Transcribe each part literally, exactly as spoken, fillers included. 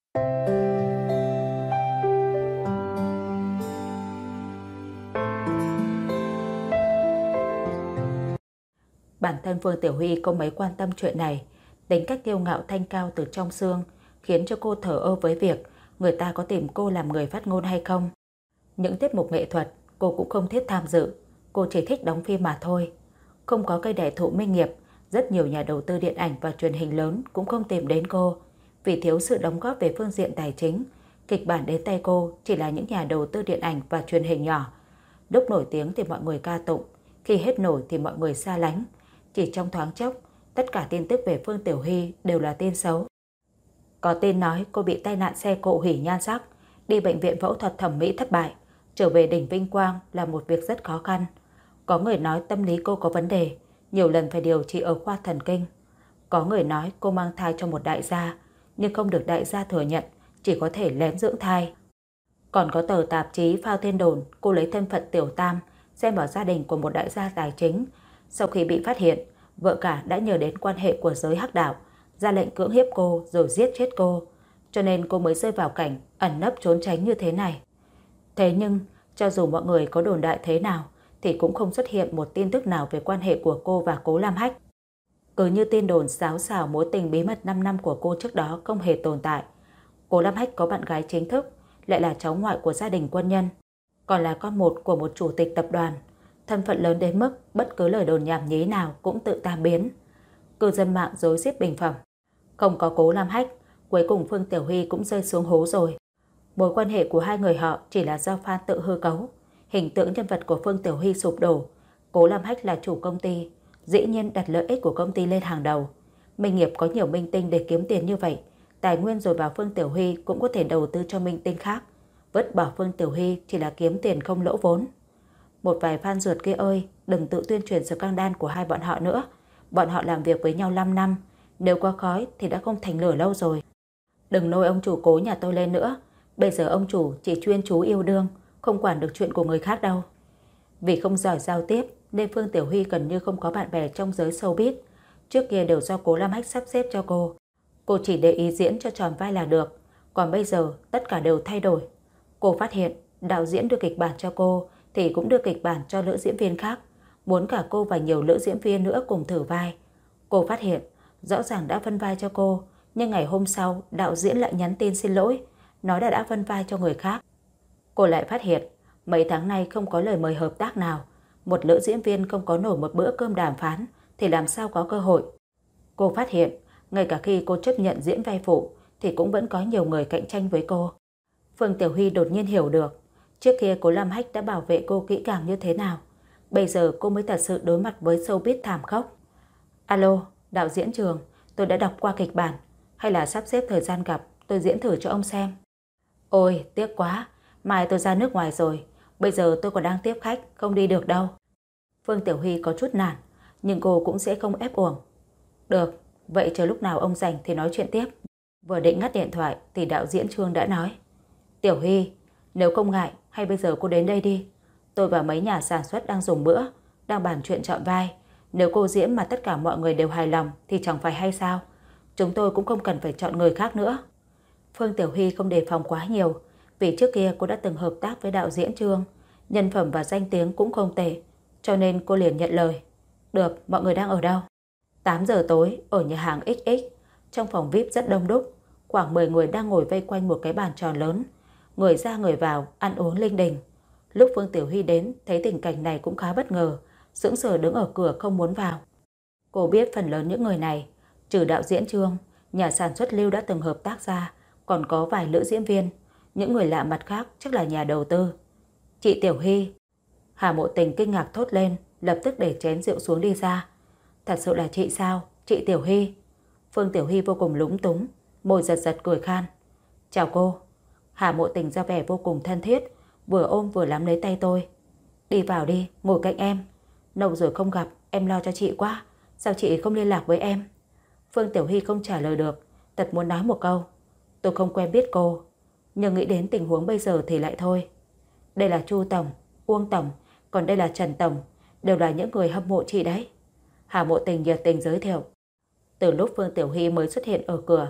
Bản thân Phương Tiểu Huy không mấy quan tâm chuyện này, tính cách kiêu ngạo thanh cao từ trong xương khiến cho cô thờ ơ với việc người ta có tìm cô làm người phát ngôn hay không. Những tiết mục nghệ thuật cô cũng không thiết tham dự, cô chỉ thích đóng phim mà thôi. Không có cây đại thụ minh nghiệp, rất nhiều nhà đầu tư điện ảnh và truyền hình lớn cũng không tìm đến cô, vì thiếu sự đóng góp về phương diện tài chính. Kịch bản đến tay cô chỉ là những nhà đầu tư điện ảnh và truyền hình nhỏ. Lúc nổi tiếng thì mọi người ca tụng, khi hết nổi thì mọi người xa lánh. Chỉ trong thoáng chốc, tất cả tin tức về Phương Tiểu Huy đều là tin xấu. Có tin nói cô bị tai nạn xe cộ hủy nhan sắc, đi bệnh viện phẫu thuật thẩm mỹ thất bại, trở về đỉnh vinh quang là một việc rất khó khăn. Có người nói tâm lý cô có vấn đề, nhiều lần phải điều trị ở khoa thần kinh. Có người nói cô mang thai cho một đại gia, nhưng không được đại gia thừa nhận, chỉ có thể lén dưỡng thai. Còn có tờ tạp chí phao tin đồn cô lấy thân phận tiểu tam, xem vào gia đình của một đại gia tài chính. Sau khi bị phát hiện, vợ cả đã nhờ đến quan hệ của giới hắc đạo, ra lệnh cưỡng hiếp cô rồi giết chết cô, cho nên cô mới rơi vào cảnh ẩn nấp trốn tránh như thế này. Thế nhưng, cho dù mọi người có đồn đại thế nào, thì cũng không xuất hiện một tin tức nào về quan hệ của cô và Cố Lam Hách. Cứ như tin đồn xáo xào mối tình bí mật năm năm của cô trước đó không hề tồn tại. Cố Lam Hách có bạn gái chính thức, lại là cháu ngoại của gia đình quân nhân, còn là con một của một chủ tịch tập đoàn. Thân phận lớn đến mức bất cứ lời đồn nhảm nhí nào cũng tự tan biến. Cư dân mạng rối rít bình phẩm. Không có Cố Lam Hách, cuối cùng Phương Tiểu Huy cũng rơi xuống hố rồi. Mối quan hệ của hai người họ chỉ là do fan tự hư cấu. Hình tượng nhân vật của Phương Tiểu Huy sụp đổ. Cố Lam Hách là chủ công ty, dĩ nhiên đặt lợi ích của công ty lên hàng đầu. Minh Nghiệp có nhiều minh tinh để kiếm tiền như vậy, tài nguyên rồi vào Phương Tiểu Huy cũng có thể đầu tư cho minh tinh khác. Vứt bỏ Phương Tiểu Huy chỉ là kiếm tiền không lỗ vốn. Một vài fan ruột kia ơi, đừng tự tuyên truyền scandal của hai bọn họ nữa. Bọn họ làm việc với nhau năm năm, nếu có khói thì đã không thành lửa lâu rồi. Đừng nôi ông chủ Cố nhà tôi lên nữa. Bây giờ ông chủ chỉ chuyên chú yêu đương, không quản được chuyện của người khác đâu. Vì không giỏi giao tiếp nên Phương Tiểu Huy gần như không có bạn bè trong giới showbiz. Trước kia đều do Cố Lam Hách sắp xếp cho cô. Cô chỉ để ý diễn cho tròn vai là được. Còn bây giờ tất cả đều thay đổi. Cô phát hiện đạo diễn đưa kịch bản cho cô thì cũng đưa kịch bản cho nữ diễn viên khác, muốn cả cô và nhiều nữ diễn viên nữa cùng thử vai. Cô phát hiện rõ ràng đã phân vai cho cô, nhưng ngày hôm sau đạo diễn lại nhắn tin xin lỗi, nói đã đã phân vai cho người khác. Cô lại phát hiện mấy tháng nay không có lời mời hợp tác nào. Một nữ diễn viên không có nổi một bữa cơm đàm phán thì làm sao có cơ hội. Cô phát hiện ngay cả khi cô chấp nhận diễn vai phụ thì cũng vẫn có nhiều người cạnh tranh với cô. Phương Tiểu Huy đột nhiên hiểu được trước kia Cố Lam Hách đã bảo vệ cô kỹ càng như thế nào. Bây giờ cô mới thật sự đối mặt với showbiz thảm khốc. Alo, đạo diễn Trường, tôi đã đọc qua kịch bản, hay là sắp xếp thời gian gặp tôi diễn thử cho ông xem. Ôi, tiếc quá, mai tôi ra nước ngoài rồi, bây giờ tôi còn đang tiếp khách, không đi được đâu. Phương Tiểu Huy có chút nản, nhưng cô cũng sẽ không ép uổng. Được, vậy chờ lúc nào ông rảnh thì nói chuyện tiếp. Vừa định ngắt điện thoại thì đạo diễn Trương đã nói. Tiểu Huy, nếu không ngại, hay bây giờ cô đến đây đi. Tôi và mấy nhà sản xuất đang dùng bữa, đang bàn chuyện chọn vai. Nếu cô diễn mà tất cả mọi người đều hài lòng thì chẳng phải hay sao. Chúng tôi cũng không cần phải chọn người khác nữa. Phương Tiểu Huy không đề phòng quá nhiều, vì trước kia cô đã từng hợp tác với đạo diễn Trương, nhân phẩm và danh tiếng cũng không tệ, cho nên cô liền nhận lời. Được, mọi người đang ở đâu? tám giờ tối ở nhà hàng ích ích. Trong phòng vi ai pi rất đông đúc, khoảng mười người đang ngồi vây quanh một cái bàn tròn lớn, người ra người vào, ăn uống linh đình. Lúc Phương Tiểu Huy đến, thấy tình cảnh này cũng khá bất ngờ, sững sờ đứng ở cửa không muốn vào. Cô biết phần lớn những người này, trừ đạo diễn Trương, nhà sản xuất Lưu đã từng hợp tác ra, còn có vài nữ diễn viên, những người lạ mặt khác chắc là nhà đầu tư. Chị Tiểu Huy. Hà Mộ Tình kinh ngạc thốt lên, lập tức để chén rượu xuống đi ra. Thật sự là chị sao? Chị Tiểu Huy. Phương Tiểu Huy vô cùng lúng túng, môi giật giật cười khan. Chào cô. Hà Mộ Tình ra vẻ vô cùng thân thiết, vừa ôm vừa nắm lấy tay tôi. Đi vào đi, ngồi cạnh em. Lâu rồi không gặp, em lo cho chị quá. Sao chị không liên lạc với em? Phương Tiểu Huy không trả lời được, thật muốn nói một câu. Tôi không quen biết cô, nhưng nghĩ đến tình huống bây giờ thì lại thôi. Đây là Chu Tổng, Uông Tổng, còn đây là Trần Tổng, đều là những người hâm mộ chị đấy. Hà Mộ Tình nhiệt tình giới thiệu. Từ lúc Phương Tiểu Huy mới xuất hiện ở cửa,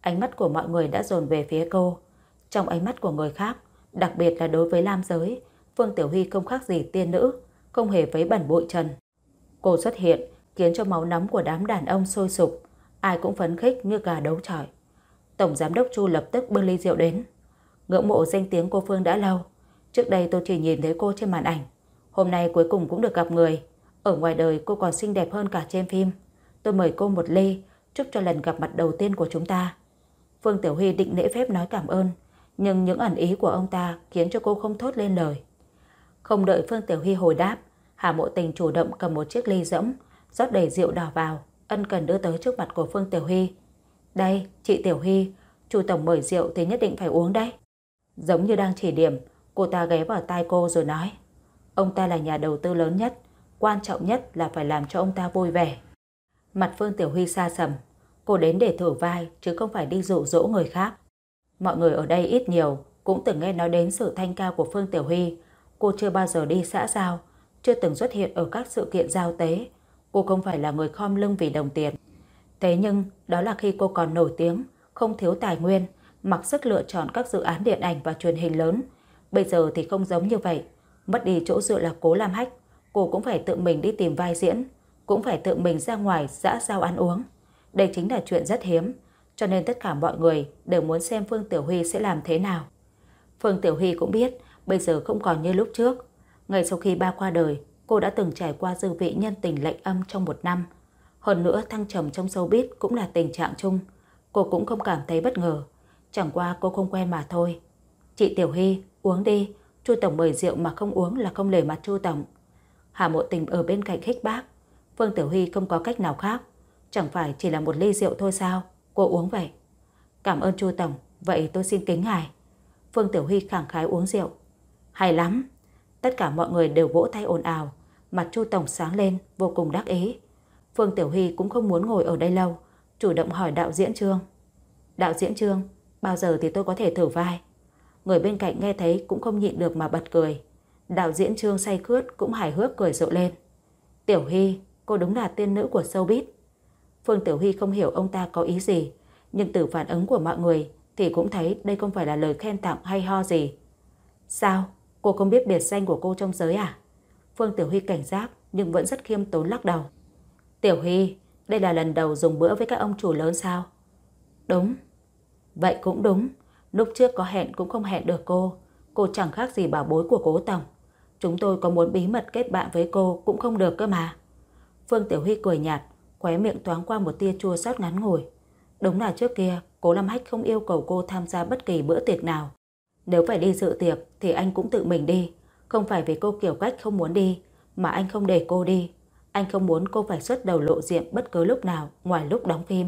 Ánh mắt của mọi người đã dồn về phía cô. Trong ánh mắt của người khác, đặc biệt là đối với nam giới, Phương Tiểu Huy không khác gì tiên nữ, không hề vấy bẩn bụi trần. Cô xuất hiện khiến cho máu nóng của đám đàn ông sôi sục, ai cũng phấn khích như gà đấu chọi. Tổng giám đốc Chu lập tức bưng ly rượu đến. Ngưỡng mộ danh tiếng cô Phương đã lâu. Trước đây tôi chỉ nhìn thấy cô trên màn ảnh. Hôm nay cuối cùng cũng được gặp người. Ở ngoài đời cô còn xinh đẹp hơn cả trên phim. Tôi mời cô một ly, chúc cho lần gặp mặt đầu tiên của chúng ta. Phương Tiểu Huy định lễ phép nói cảm ơn, nhưng những ẩn ý của ông ta khiến cho cô không thốt lên lời. Không đợi Phương Tiểu Huy hồi đáp, Hà Mộ Tình chủ động cầm một chiếc ly rỗng, rót đầy rượu đỏ vào, ân cần đưa tới trước mặt của Phương Tiểu Huy. Đây, chị Tiểu Huy, Chu tổng mời rượu thì nhất định phải uống đấy. Giống như đang chỉ điểm, cô ta ghé vào tai cô rồi nói. Ông ta là nhà đầu tư lớn nhất, quan trọng nhất là phải làm cho ông ta vui vẻ. Mặt Phương Tiểu Huy xa sầm, cô đến để thử vai chứ không phải đi dụ dỗ người khác. Mọi người ở đây ít nhiều cũng từng nghe nói đến sự thanh cao của Phương Tiểu Huy. Cô chưa bao giờ đi xã giao, chưa từng xuất hiện ở các sự kiện giao tế. Cô không phải là người khom lưng vì đồng tiền. Thế nhưng đó là khi cô còn nổi tiếng, không thiếu tài nguyên, mặc sức lựa chọn các dự án điện ảnh và truyền hình lớn. Bây giờ thì không giống như vậy. Mất đi chỗ dựa là Cố Lam Hách, cô cũng phải tự mình đi tìm vai diễn, cũng phải tự mình ra ngoài dã giao ăn uống. Đây chính là chuyện rất hiếm, cho nên tất cả mọi người đều muốn xem Phương Tiểu Huy sẽ làm thế nào. Phương Tiểu Huy cũng biết bây giờ không còn như lúc trước. Ngay sau khi ba qua đời, cô đã từng trải qua dư vị nhân tình lệnh âm trong một năm. Hơn nữa thăng trầm trong showbiz cũng là tình trạng chung. Cô cũng không cảm thấy bất ngờ, chẳng qua cô không quen mà thôi. Chị Tiểu Huy, uống đi, Chu tổng mời rượu mà không uống là không nể mặt Chu tổng. Hà Mộ Tình ở bên cạnh khích bác. Phương Tiểu Huy không có cách nào khác, chẳng phải chỉ là một ly rượu thôi sao, cô uống vậy. Cảm ơn Chu tổng, vậy tôi xin kính ngài. Phương Tiểu Huy khẳng khái uống rượu. Hay lắm. Tất cả mọi người đều vỗ tay ồn ào, mặt Chu tổng sáng lên, vô cùng đắc ý. Phương Tiểu Huy cũng không muốn ngồi ở đây lâu, chủ động hỏi đạo diễn Trương. Đạo diễn Trương, bao giờ thì tôi có thể thử vai? Người bên cạnh nghe thấy cũng không nhịn được mà bật cười. Đạo diễn Trương say khướt cũng hài hước cười rộ lên. Tiểu Huy, cô đúng là tiên nữ của showbiz. Phương Tiểu Huy không hiểu ông ta có ý gì, nhưng từ phản ứng của mọi người thì cũng thấy đây không phải là lời khen tặng hay ho gì. Sao? Cô không biết biệt danh của cô trong giới à? Phương Tiểu Huy cảnh giác nhưng vẫn rất khiêm tốn lắc đầu. Tiểu Huy, đây là lần đầu dùng bữa với các ông chủ lớn sao? Đúng. Vậy cũng đúng. Lúc trước có hẹn cũng không hẹn được cô. Cô chẳng khác gì bảo bối của Cố tổng. Chúng tôi có muốn bí mật kết bạn với cô cũng không được cơ mà. Phương Tiểu Huy cười nhạt, khóe miệng thoáng qua một tia chua xót ngắn ngủi. Đúng là trước kia Cố Lam Hách không yêu cầu cô tham gia bất kỳ bữa tiệc nào. Nếu phải đi dự tiệc thì anh cũng tự mình đi. Không phải vì cô kiểu cách không muốn đi, mà anh không để cô đi. Anh không muốn cô phải xuất đầu lộ diện bất cứ lúc nào ngoài lúc đóng phim.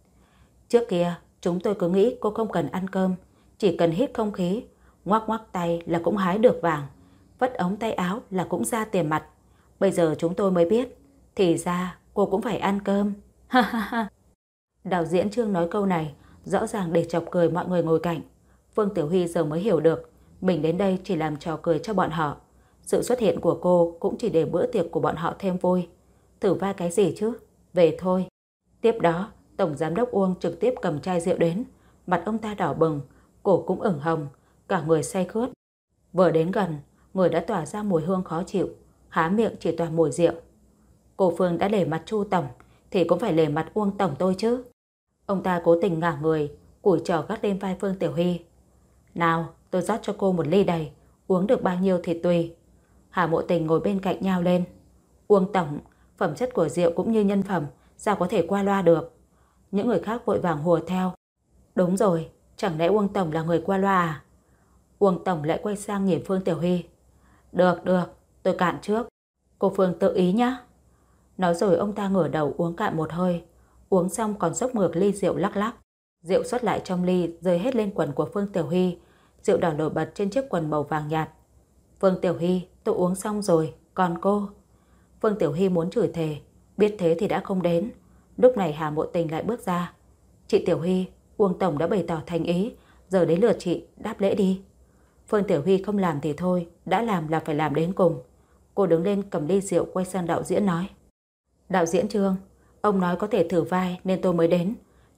Trước kia chúng tôi cứ nghĩ cô không cần ăn cơm, chỉ cần hít không khí, ngoắc ngoắc tay là cũng hái được vàng, vất ống tay áo là cũng ra tiền mặt. Bây giờ chúng tôi mới biết, thì ra cô cũng phải ăn cơm. Ha ha ha. Đạo diễn Trương nói câu này rõ ràng để chọc cười mọi người ngồi cạnh. Phương Tiểu Huy giờ mới hiểu được mình đến đây chỉ làm trò cười cho bọn họ. Sự xuất hiện của cô cũng chỉ để bữa tiệc của bọn họ thêm vui. Thử vai cái gì chứ? Về thôi. Tiếp đó, Tổng Giám đốc Uông trực tiếp cầm chai rượu đến. Mặt ông ta đỏ bừng, cổ cũng ửng hồng, cả người say khướt. Vừa đến gần, người đã tỏa ra mùi hương khó chịu, há miệng chỉ toàn mùi rượu. Cô Phương đã để mặt Chu tổng, thì cũng phải để mặt Uông tổng tôi chứ. Ông ta cố tình ngả người, cùi trò gắt lên vai Phương Tiểu Huy. Nào, tôi rót cho cô một ly đầy, uống được bao nhiêu thì tùy. Hà Mộ Tình ngồi bên cạnh nhau lên. Uông tổng, phẩm chất của rượu cũng như nhân phẩm, sao có thể qua loa được? Những người khác vội vàng hùa theo. Đúng rồi, chẳng lẽ Uông tổng là người qua loa à? Uông tổng lại quay sang nhìn Phương Tiểu Huy. Được, được, tôi cạn trước. Cô Phương tự ý nhá. Nói rồi ông ta ngửa đầu uống cạn một hơi. Uống xong còn xốc ngược ly rượu lắc lắc. Rượu xuất lại trong ly rơi hết lên quần của Phương Tiểu Huy. Rượu đỏ nổi bật trên chiếc quần màu vàng nhạt. Phương Tiểu Huy, tôi uống xong rồi, còn cô? Phương Tiểu Huy muốn chửi thề, biết thế thì đã không đến. Lúc này Hà Mộ Tình lại bước ra. Chị Tiểu Huy, Uông tổng đã bày tỏ thành ý, giờ đến lượt chị, đáp lễ đi. Phương Tiểu Huy không làm thì thôi, đã làm là phải làm đến cùng. Cô đứng lên cầm ly rượu quay sang đạo diễn nói. Đạo diễn Trương, ông nói có thể thử vai nên tôi mới đến.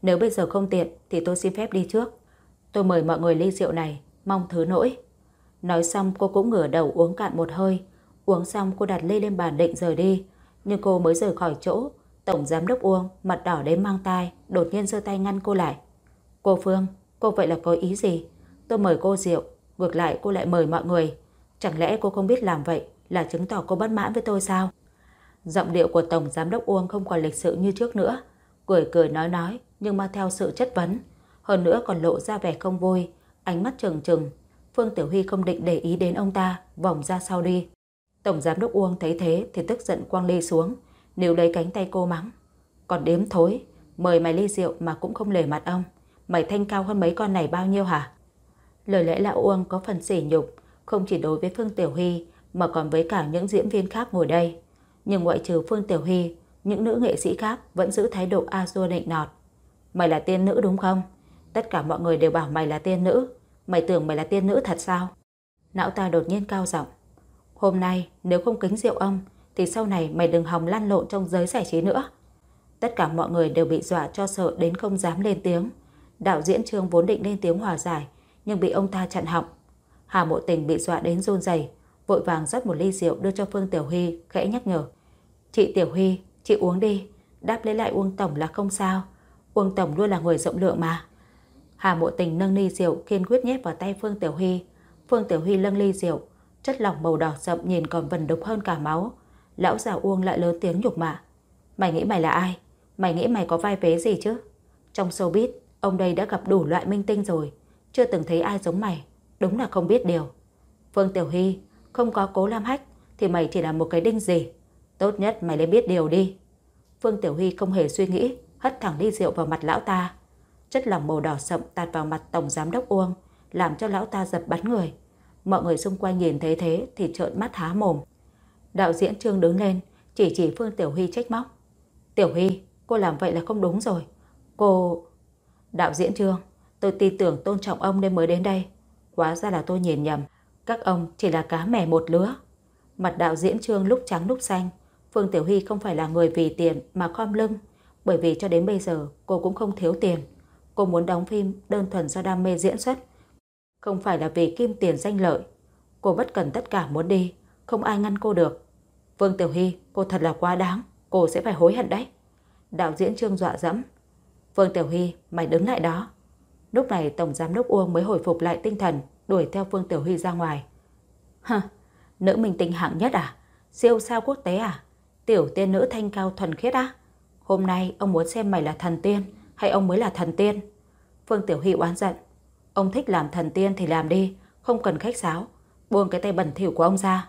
Nếu bây giờ không tiện thì tôi xin phép đi trước. Tôi mời mọi người ly rượu này, mong thứ lỗi. Nói xong cô cũng ngửa đầu uống cạn một hơi. Uống xong cô đặt ly lên bàn định rời đi. Nhưng cô mới rời khỏi chỗ, Tổng Giám đốc Uông mặt đỏ đến mang tai đột nhiên giơ tay ngăn cô lại. Cô Phương, cô vậy là có ý gì? Tôi mời cô rượu, ngược lại cô lại mời mọi người. Chẳng lẽ cô không biết làm vậy là chứng tỏ cô bất mãn với tôi sao? Giọng điệu của Tổng Giám đốc Uông không còn lịch sự như trước nữa. Cười cười nói nói nhưng mang theo sự chất vấn. Hơn nữa còn lộ ra vẻ không vui, ánh mắt trừng trừng. Phương Tiểu Huy không định để ý đến ông ta, vòng ra sau đi. Tổng Giám đốc Uông thấy thế thì tức giận quăng ly xuống, níu lấy cánh tay cô mắng. Còn đếm thối, mời mày ly rượu mà cũng không lề mặt ông. Mày thanh cao hơn mấy con này bao nhiêu hả? Lời lẽ lão Uông có phần sỉ nhục, không chỉ đối với Phương Tiểu Huy mà còn với cả những diễn viên khác ngồi đây. Nhưng ngoại trừ Phương Tiểu Huy, những nữ nghệ sĩ khác vẫn giữ thái độ a dua nịnh nọt. Mày là tiên nữ đúng không? Tất cả mọi người đều bảo mày là tiên nữ. Mày tưởng mày là tiên nữ thật sao? Lão ta đột nhiên cao giọng. Hôm nay nếu không kính rượu ông thì sau này mày đừng hòng lăn lộn trong giới giải trí nữa. Tất cả mọi người đều bị dọa cho sợ đến không dám lên tiếng. Đạo diễn Trương vốn định lên tiếng hòa giải nhưng bị ông ta chặn họng. Hà Mộ Tình bị dọa đến run rẩy, vội vàng rót một ly rượu đưa cho Phương Tiểu Huy, khẽ nhắc nhở. Chị Tiểu Huy, chị uống đi, đáp lấy lại Uông Tổng là không sao. Uông Tổng luôn là người rộng lượng mà. Hà Mộ Tình nâng ly rượu kiên quyết nhét vào tay Phương Tiểu Huy. Phương Tiểu Huy nâng ly rượu, chất lỏng màu đỏ sậm nhìn còn vần đục hơn cả máu. Lão già Uông lại lớn tiếng nhục mạ. Mày nghĩ mày là ai? Mày nghĩ mày có vai vế gì chứ? Trong showbiz, ông đây đã gặp đủ loại minh tinh rồi, chưa từng thấy ai giống mày. Đúng là không biết điều. Phương Tiểu Huy, không có Cố Lam Hách thì mày chỉ là một cái đinh gì. Tốt nhất mày lên biết điều đi. Phương Tiểu Huy không hề suy nghĩ, hất thẳng ly rượu vào mặt lão ta. Chất lỏng màu đỏ sậm tạt vào mặt Tổng Giám đốc Uông, làm cho lão ta giật bắn người. Mọi người xung quanh nhìn thấy thế thì trợn mắt há mồm. Đạo diễn Trương đứng lên, chỉ chỉ Phương Tiểu Huy trách móc. Tiểu Huy, cô làm vậy là không đúng rồi. Cô... Đạo diễn Trương, tôi tin tưởng tôn trọng ông nên mới đến đây. Hóa ra là tôi nhìn nhầm. Các ông chỉ là cá mè một lứa. Mặt đạo diễn Trương lúc trắng lúc xanh. Phương Tiểu Huy không phải là người vì tiền mà khom lưng. Bởi vì cho đến bây giờ cô cũng không thiếu tiền. Cô muốn đóng phim đơn thuần do đam mê diễn xuất, không phải là vì kim tiền danh lợi. Cô bất cần tất cả muốn đi, không ai ngăn cô được. Phương Tiểu Huy, cô thật là quá đáng. Cô sẽ phải hối hận đấy. Đạo diễn Trương dọa dẫm. Phương Tiểu Huy, mày đứng lại đó. Lúc này Tổng Giám đốc Uông mới hồi phục lại tinh thần, đuổi theo Phương Tiểu Huy ra ngoài. Hừ, nữ minh tinh hạng nhất à? Siêu sao quốc tế à? Tiểu tiên nữ thanh cao thuần khiết á? Hôm nay ông muốn xem mày là thần tiên hay ông mới là thần tiên? Phương Tiểu Huy oán giận. Ông thích làm thần tiên thì làm đi, không cần khách sáo. Buông cái tay bẩn thỉu của ông ra.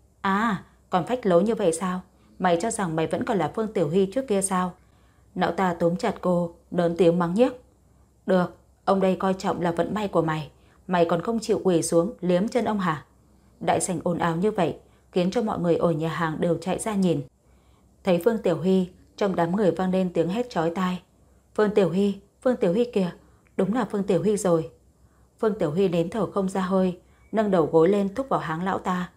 À, còn phách lối như vậy sao? Mày cho rằng mày vẫn còn là Phương Tiểu Huy trước kia sao? Lão ta túm chặt cô, lớn tiếng mắng nhiếc. Được, ông đây coi trọng là vận may của mày. Mày còn không chịu quỳ xuống liếm chân ông hả? Đại sảnh ồn ào như vậy khiến cho mọi người ở nhà hàng đều chạy ra nhìn. Thấy Phương Tiểu Huy, trong đám người vang lên tiếng hét chói tai. Phương Tiểu Huy, Phương Tiểu Huy kìa, đúng là Phương Tiểu Huy rồi. Phương Tiểu Huy nín thở không ra hơi, nâng đầu gối lên thúc vào háng lão ta.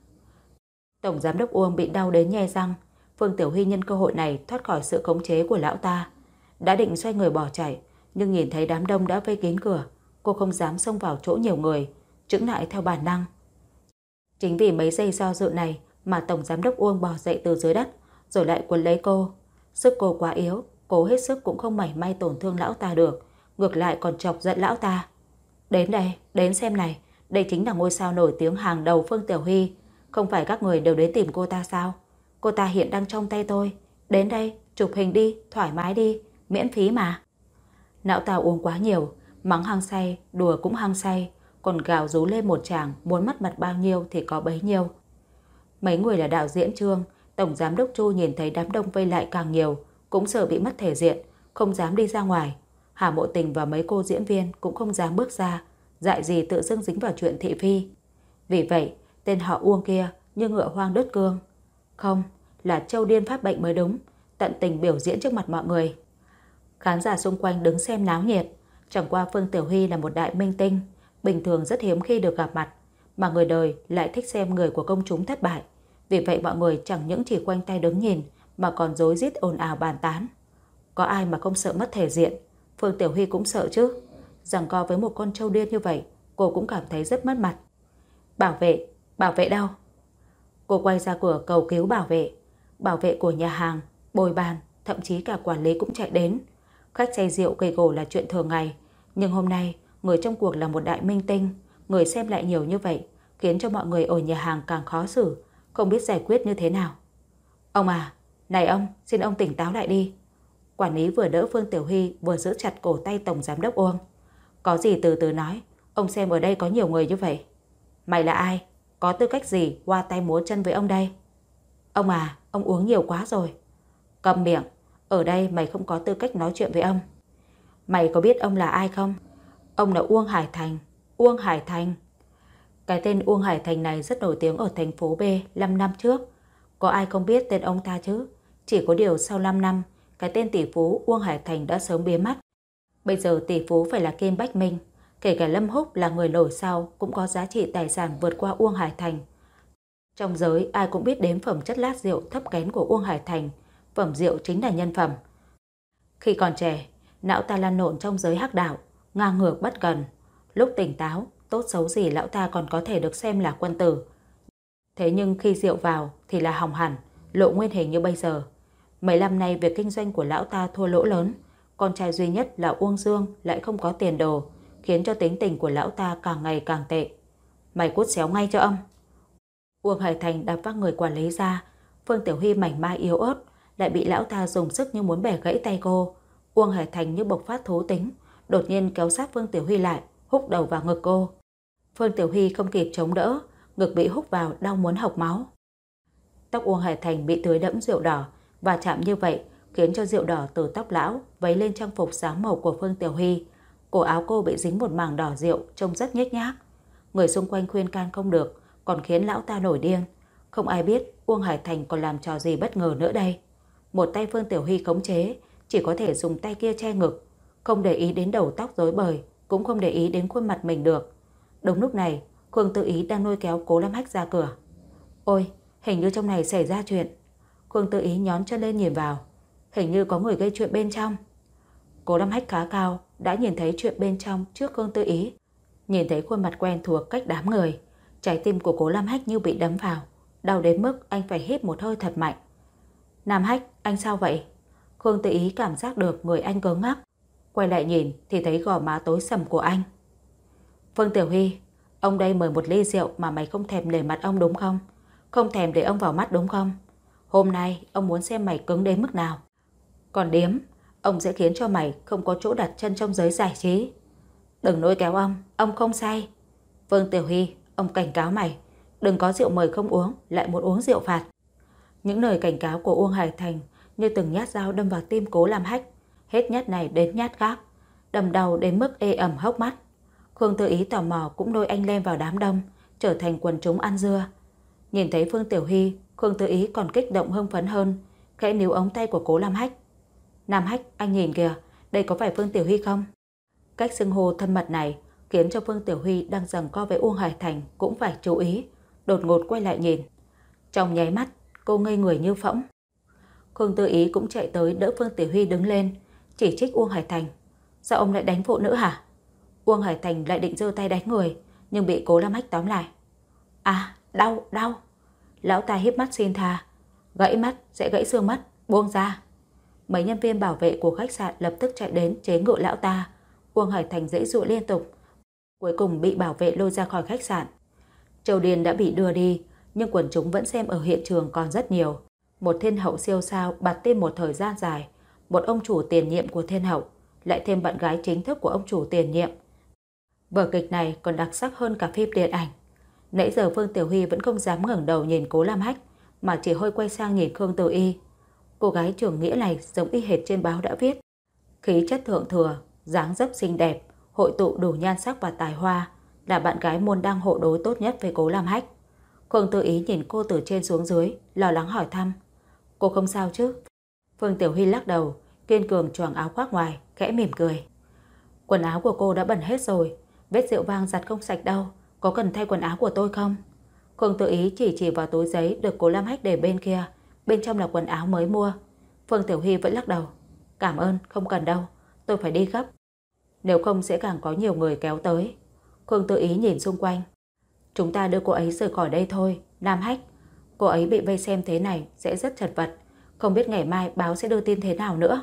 Tổng Giám đốc Uông bị đau đến nhe răng. Phương Tiểu Huy nhân cơ hội này thoát khỏi sự khống chế của lão ta. Đã định xoay người bỏ chạy, nhưng nhìn thấy đám đông đã vây kín cửa, cô không dám xông vào chỗ nhiều người, chững lại theo bản năng. Chính vì mấy giây do dự này mà Tổng Giám đốc Uông bò dậy từ dưới đất, rồi lại quấn lấy cô. Sức cô quá yếu, cố hết sức cũng không mảy may tổn thương lão ta được, ngược lại còn chọc giận lão ta. Đến đây, đến xem này, đây chính là ngôi sao nổi tiếng hàng đầu Phương Tiểu Huy. Không phải các người đều đến tìm cô ta sao? Cô ta hiện đang trong tay tôi. Đến đây, chụp hình đi, thoải mái đi, miễn phí mà. Lão ta uống quá nhiều, mắng hăng say, đùa cũng hăng say, còn gào rú lên một tràng, muốn mất mặt bao nhiêu thì có bấy nhiêu. Mấy người là đạo diễn Trương, Tổng Giám đốc Chu nhìn thấy đám đông vây lại càng nhiều, cũng sợ bị mất thể diện, không dám đi ra ngoài. Hà Mộ Tình và mấy cô diễn viên cũng không dám bước ra, dại gì tự dưng dính vào chuyện thị phi. Vì vậy, tên họ Uông kia như ngựa hoang đứt cương. Không, là trâu điên phát bệnh mới đúng, tận tình biểu diễn trước mặt mọi người. Khán giả xung quanh đứng xem náo nhiệt. Chẳng qua Phương Tiểu Huy là một đại minh tinh, bình thường rất hiếm khi được gặp mặt, mà người đời lại thích xem người của công chúng thất bại. Vì vậy mọi người chẳng những chỉ quanh tay đứng nhìn mà còn rối rít ồn ào bàn tán. Có ai mà không sợ mất thể diện? Phương Tiểu Huy cũng sợ chứ. Giằng co với một con trâu điên như vậy, cô cũng cảm thấy rất mất mặt. Bảo vệ, bảo vệ đâu? Cô quay ra cửa cầu cứu bảo vệ. Bảo vệ của nhà hàng, bồi bàn, thậm chí cả quản lý cũng chạy đến. Khách say rượu gây gổ là chuyện thường ngày, nhưng hôm nay người trong cuộc là một đại minh tinh, người xem lại nhiều như vậy, khiến cho mọi người ở nhà hàng càng khó xử, không biết giải quyết như thế nào. Ông à, này ông, xin ông tỉnh táo lại đi. Quản lý vừa đỡ Phương Tiểu Huy vừa giữ chặt cổ tay Tổng Giám đốc Uông. Có gì từ từ nói, ông xem ở đây có nhiều người như vậy. Mày là ai? Có tư cách gì qua tay múa chân với ông đây? Ông à, ông uống nhiều quá rồi. Câm miệng, ở đây mày không có tư cách nói chuyện với ông. Mày có biết ông là ai không? Ông là Uông Hải Thành. Uông Hải Thành. Cái tên Uông Hải Thành này rất nổi tiếng ở thành phố B năm năm trước. Có ai không biết tên ông ta chứ? Chỉ có điều sau năm năm, cái tên tỷ phú Uông Hải Thành đã sớm biến mất. Bây giờ tỷ phú phải là Kim Bách Minh. Kể cả Lâm Húc là người nổi sau cũng có giá trị tài sản vượt qua Uông Hải Thành. Trong giới ai cũng biết đến phẩm chất lát rượu thấp kén của Uông Hải Thành. Phẩm rượu chính là nhân phẩm. Khi còn trẻ, lão ta lăn lộn trong giới hắc đạo, ngang ngược bất cần. Lúc tỉnh táo, tốt xấu gì lão ta còn có thể được xem là quân tử. Thế nhưng khi rượu vào thì là hỏng hẳn, lộ nguyên hình như bây giờ. Mấy năm nay việc kinh doanh của lão ta thua lỗ lớn. Con trai duy nhất là Uông Dương lại không có tiền đồ, khiến cho tính tình của lão ta càng ngày càng tệ. Mày cút xéo ngay cho ông. Uông Hải Thành đạp văng người quản lý ra. Phương Tiểu Huy mảnh mai yếu ớt lại bị lão ta dùng sức như muốn bẻ gãy tay cô. Uông Hải Thành như bộc phát thú tính, đột nhiên kéo sát Phương Tiểu Huy lại, húc đầu vào ngực cô. Phương Tiểu Huy không kịp chống đỡ, ngực bị húc vào đau muốn hộc máu. Tóc Uông Hải Thành bị tưới đẫm rượu đỏ và chạm như vậy khiến cho rượu đỏ từ tóc lão vấy lên trang phục sáng màu của Phương Tiểu Huy. Cổ áo cô bị dính một mảng đỏ rượu trông rất nhếch nhác. Người xung quanh khuyên can không được, còn khiến lão ta nổi điên. Không ai biết Uông Hải Thành còn làm trò gì bất ngờ nữa đây. Một tay Phương Tiểu Huy khống chế, chỉ có thể dùng tay kia che ngực, không để ý đến đầu tóc rối bời, cũng không để ý đến khuôn mặt mình được. Đúng lúc này, Khương Tư Ý đang lôi kéo Cố Lam Hách ra cửa. Ôi, hình như trong này xảy ra chuyện. Khương Tư Ý nhón chân lên nhìn vào. Hình như có người gây chuyện bên trong. Cố Lam Hách khá cao, đã nhìn thấy chuyện bên trong trước Khương Tư Ý. Nhìn thấy khuôn mặt quen thuộc cách đám người, trái tim của Cố Lam Hách như bị đấm vào, đau đến mức anh phải hít một hơi thật mạnh. Nam Hách, anh sao vậy? Khương Tư Ý cảm giác được người anh cứng ngắc. Quay lại nhìn thì thấy gò má tối sầm của anh. Phương Tiểu Huy, ông đây mời một ly rượu mà mày không thèm để mặt ông đúng không? Không thèm để ông vào mắt đúng không? Hôm nay ông muốn xem mày cứng đến mức nào. Còn điếm, ông sẽ khiến cho mày không có chỗ đặt chân trong giới giải trí. Đừng lôi kéo ông, ông không say. Phương Tiểu Huy, ông cảnh cáo mày, đừng có rượu mời không uống, lại muốn uống rượu phạt. Những lời cảnh cáo của Uông Hải Thành như từng nhát dao đâm vào tim Cố Lam Hách, hết nhát này đến nhát khác, đầm đầu đến mức ê ẩm hốc mắt. Khương Tư Ý tò mò cũng lôi anh lên vào đám đông, trở thành quần chúng ăn dưa. Nhìn thấy Phương Tiểu Huy, Khương Tư Ý còn kích động hưng phấn hơn, khẽ níu ống tay của Cố Lam Hách. Nam Hách, anh nhìn kìa, đây có phải Phương Tiểu Huy không? Cách xưng hô thân mật này khiến cho Phương Tiểu Huy đang giằng co với Uông Hải Thành cũng phải chú ý, đột ngột quay lại nhìn. Trong nháy mắt, cô ngây người như phỗng. Khương Tư Ý cũng chạy tới đỡ Phương Tiểu Huy đứng lên, chỉ trích Uông Hải Thành. Sao ông lại đánh phụ nữ hả? Uông Hải Thành lại định giơ tay đánh người, nhưng bị Cố Lam Hách tóm lại. À, đau, đau. Lão ta híp mắt xin tha. Gãy mắt, sẽ gãy xương mắt, buông ra. Mấy nhân viên bảo vệ của khách sạn lập tức chạy đến chế ngự lão ta. Uông Hải Thành giãy giụa liên tục, cuối cùng bị bảo vệ lôi ra khỏi khách sạn. Châu Điền đã bị đưa đi, nhưng quần chúng vẫn xem ở hiện trường còn rất nhiều. Một thiên hậu siêu sao bạt tên một thời gian dài, một ông chủ tiền nhiệm của thiên hậu, lại thêm bạn gái chính thức của ông chủ tiền nhiệm. Vở kịch này còn đặc sắc hơn cả phim điện ảnh. Nãy giờ Phương Tiểu Huy vẫn không dám ngẩng đầu nhìn Cố Lam Hách, mà chỉ hơi quay sang nhìn Khương Từ Y. Cô gái trưởng nghĩa này giống y hệt trên báo đã viết. Khí chất thượng thừa, dáng dấp xinh đẹp, hội tụ đủ nhan sắc và tài hoa, là bạn gái môn đăng hộ đối tốt nhất với Cố Lam Hách. Khương Tư Ý nhìn cô từ trên xuống dưới, lo lắng hỏi thăm. Cô không sao chứ? Phương Tiểu Huy lắc đầu, kiên cường choàng áo khoác ngoài, khẽ mỉm cười. Quần áo của cô đã bẩn hết rồi, vết rượu vang giặt không sạch đâu, có cần thay quần áo của tôi không? Khương Tư Ý chỉ chỉ vào túi giấy được Cố Lam Hách để bên kia, bên trong là quần áo mới mua. Phương Tiểu Huy vẫn lắc đầu. Cảm ơn, không cần đâu, tôi phải đi gấp. Nếu không sẽ càng có nhiều người kéo tới. Khương Tư Ý nhìn xung quanh. Chúng ta đưa cô ấy rời khỏi đây thôi, Nam Hách. Cô ấy bị vây xem thế này sẽ rất chật vật. Không biết ngày mai báo sẽ đưa tin thế nào nữa.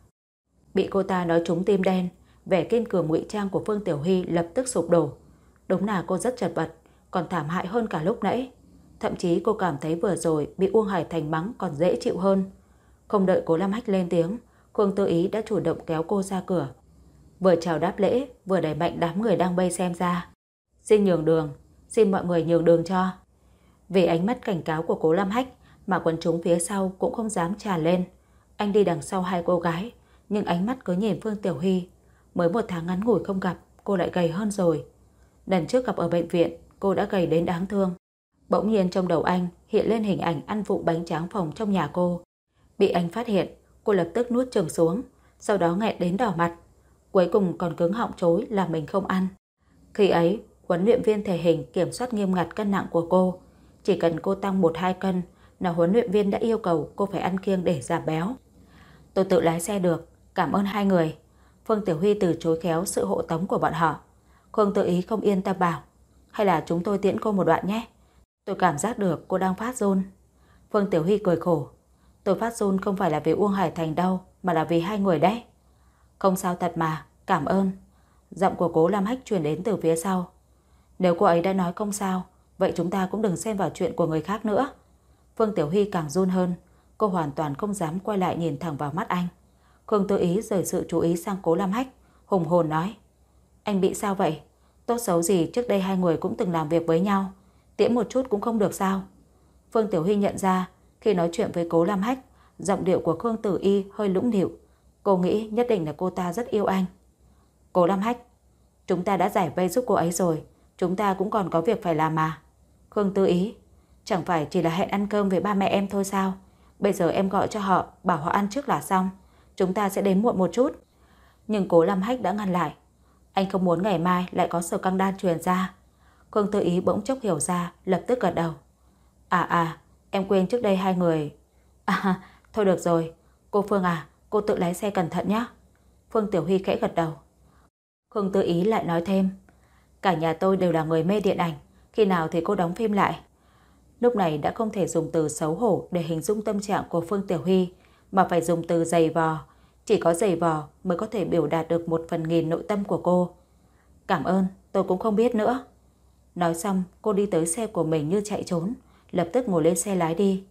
Bị cô ta nói trúng tim đen, vẻ kiên cường ngụy trang của Phương Tiểu Hy lập tức sụp đổ. Đúng là cô rất chật vật, còn thảm hại hơn cả lúc nãy. Thậm chí cô cảm thấy vừa rồi bị Uông Hải Thành mắng còn dễ chịu hơn. Không đợi Cố Lam Hách lên tiếng, Khương Tư Ý đã chủ động kéo cô ra cửa. Vừa chào đáp lễ, vừa đẩy mạnh đám người đang vây xem ra. Xin nhường đường, xin mọi người nhường đường cho. Vì ánh mắt cảnh cáo của Cố Lam Hách mà quần chúng phía sau cũng không dám tràn lên. Anh đi đằng sau hai cô gái, nhưng ánh mắt cứ nhìn Phương Tiểu Hy. Mới một tháng ngắn ngủi không gặp, cô lại gầy hơn rồi. Lần trước gặp ở bệnh viện, cô đã gầy đến đáng thương. Bỗng nhiên trong đầu anh hiện lên hình ảnh ăn vụng bánh tráng phồng trong nhà cô. Bị anh phát hiện, cô lập tức nuốt chừng xuống, sau đó nghẹn đến đỏ mặt. Cuối cùng còn cứng họng chối là mình không ăn. Khi ấy, huấn luyện viên thể hình kiểm soát nghiêm ngặt cân nặng của cô. Chỉ cần cô tăng một hai cân là huấn luyện viên đã yêu cầu cô phải ăn kiêng để giảm béo. Tôi tự lái xe được, cảm ơn hai người. Phương Tiểu Huy từ chối khéo sự hộ tống của bọn họ. Khương Tự Ý không yên tâm bảo, hay là chúng tôi tiễn cô một đoạn nhé. Tôi cảm giác được cô đang phát run. Phương Tiểu Huy cười khổ. Tôi phát run không phải là vì Uông Hải Thành đâu, mà là vì hai người đấy. Không sao thật mà, cảm ơn. Giọng của Cố Lam Hách truyền đến từ phía sau. Nếu cô ấy đã nói không sao, vậy chúng ta cũng đừng xen vào chuyện của người khác nữa. Phương Tiểu Huy càng run hơn. Cô hoàn toàn không dám quay lại nhìn thẳng vào mắt anh. Khương Tư Ý rời sự chú ý sang Cố Lam Hách, hùng hồn nói. Anh bị sao vậy? Tốt xấu gì trước đây hai người cũng từng làm việc với nhau. Tiễn một chút cũng không được sao? Phương Tiểu Huy nhận ra khi nói chuyện với Cố Lam Hách, giọng điệu của Khương Tử Y hơi lũng nịu. Cô nghĩ nhất định là cô ta rất yêu anh. Cố Lam Hách, chúng ta đã giải vây giúp cô ấy rồi, chúng ta cũng còn có việc phải làm mà. Khương Tư Ý, chẳng phải chỉ là hẹn ăn cơm với ba mẹ em thôi sao? Bây giờ em gọi cho họ, bảo họ ăn trước là xong. Chúng ta sẽ đến muộn một chút. Nhưng Cố Lam Hách đã ngăn lại. Anh không muốn ngày mai lại có sở căng đan truyền ra. Khương Tư Ý bỗng chốc hiểu ra, lập tức gật đầu. À à, em quên trước đây hai người. À, thôi được rồi. Cô Phương à, cô tự lái xe cẩn thận nhé. Phương Tiểu Huy khẽ gật đầu. Khương Tư Ý lại nói thêm. Cả nhà tôi đều là người mê điện ảnh. Khi nào thì cô đóng phim lại? Lúc này đã không thể dùng từ xấu hổ để hình dung tâm trạng của Phương Tiểu Huy, mà phải dùng từ dày vò. Chỉ có dày vò mới có thể biểu đạt được một phần nghìn nội tâm của cô. Cảm ơn, tôi cũng không biết nữa. Nói xong, cô đi tới xe của mình như chạy trốn, lập tức ngồi lên xe lái đi.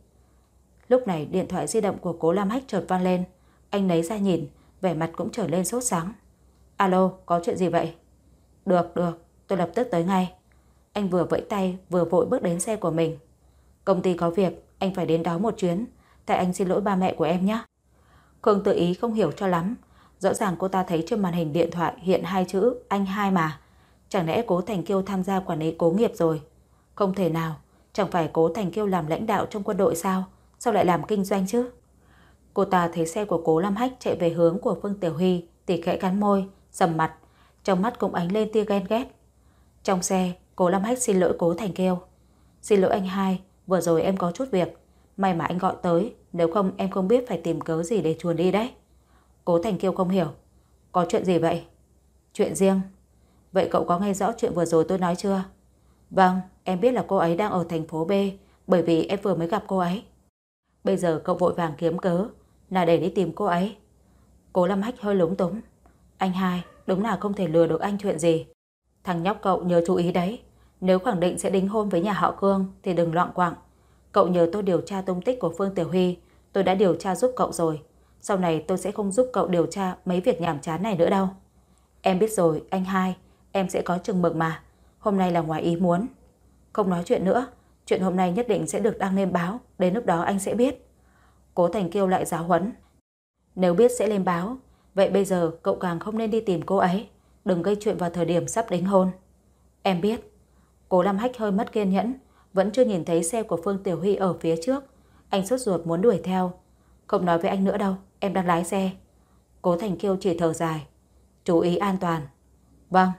Lúc này điện thoại di động của Cố Lam Hách chợt vang lên. Anh lấy ra nhìn, vẻ mặt cũng trở lên sốt sắng. Alo, có chuyện gì vậy? Được, được, tôi lập tức tới ngay. Anh vừa vẫy tay vừa vội bước đến xe của mình. Công ty có việc, anh phải đến đó một chuyến. Tại anh xin lỗi ba mẹ của em nhé. Khương Tự Ý không hiểu cho lắm. Rõ ràng cô ta thấy trên màn hình điện thoại hiện hai chữ anh hai mà. Chẳng lẽ Cố Thành Kiêu tham gia quản lý Cố Nghiệp rồi? Không thể nào, chẳng phải Cố Thành Kiêu làm lãnh đạo trong quân đội sao? Sao lại làm kinh doanh chứ? Cô ta thấy xe của Cố Lam Hách chạy về hướng của Phương Tiểu Huy thì khẽ cắn môi, sầm mặt, trong mắt cũng ánh lên tia ghen ghét. Trong xe, Cố Lam Hách xin lỗi Cố Thành Kiêu. Xin lỗi anh hai, vừa rồi em có chút việc. May mà anh gọi tới, nếu không em không biết phải tìm cớ gì để chuồn đi đấy. Cố Thành Kiêu không hiểu. Có chuyện gì vậy? Chuyện riêng. Vậy cậu có nghe rõ chuyện vừa rồi tôi nói chưa? Vâng, em biết là cô ấy đang ở thành phố B, bởi vì em vừa mới gặp cô ấy. Bây giờ cậu vội vàng kiếm cớ là để đi tìm cô ấy. Cố Lam Hách hơi lúng túng. Anh hai, đúng là không thể lừa được anh chuyện gì. Thằng nhóc cậu nhớ chú ý đấy. Nếu khẳng định sẽ đính hôn với nhà họ Khương thì đừng loạn quạng. Cậu nhờ tôi điều tra tung tích của Phương Tiểu Huy. Tôi đã điều tra giúp cậu rồi. Sau này tôi sẽ không giúp cậu điều tra mấy việc nhàm chán này nữa đâu. Em biết rồi, anh hai. Em sẽ có chừng mực mà. Hôm nay là ngoài ý muốn. Không nói chuyện nữa. Chuyện hôm nay nhất định sẽ được đăng lên báo. Đến lúc đó anh sẽ biết. Cố Thành Kiêu lại giáo huấn. Nếu biết sẽ lên báo, vậy bây giờ cậu càng không nên đi tìm cô ấy. Đừng gây chuyện vào thời điểm sắp đính hôn. Em biết. Cố Lam Hách hơi mất kiên nhẫn. Vẫn chưa nhìn thấy xe của Phương Tiểu Huy ở phía trước. Anh sốt ruột muốn đuổi theo. Không nói với anh nữa đâu, em đang lái xe. Cố Thành Kiêu chỉ thở dài. Chú ý an toàn. Vâng.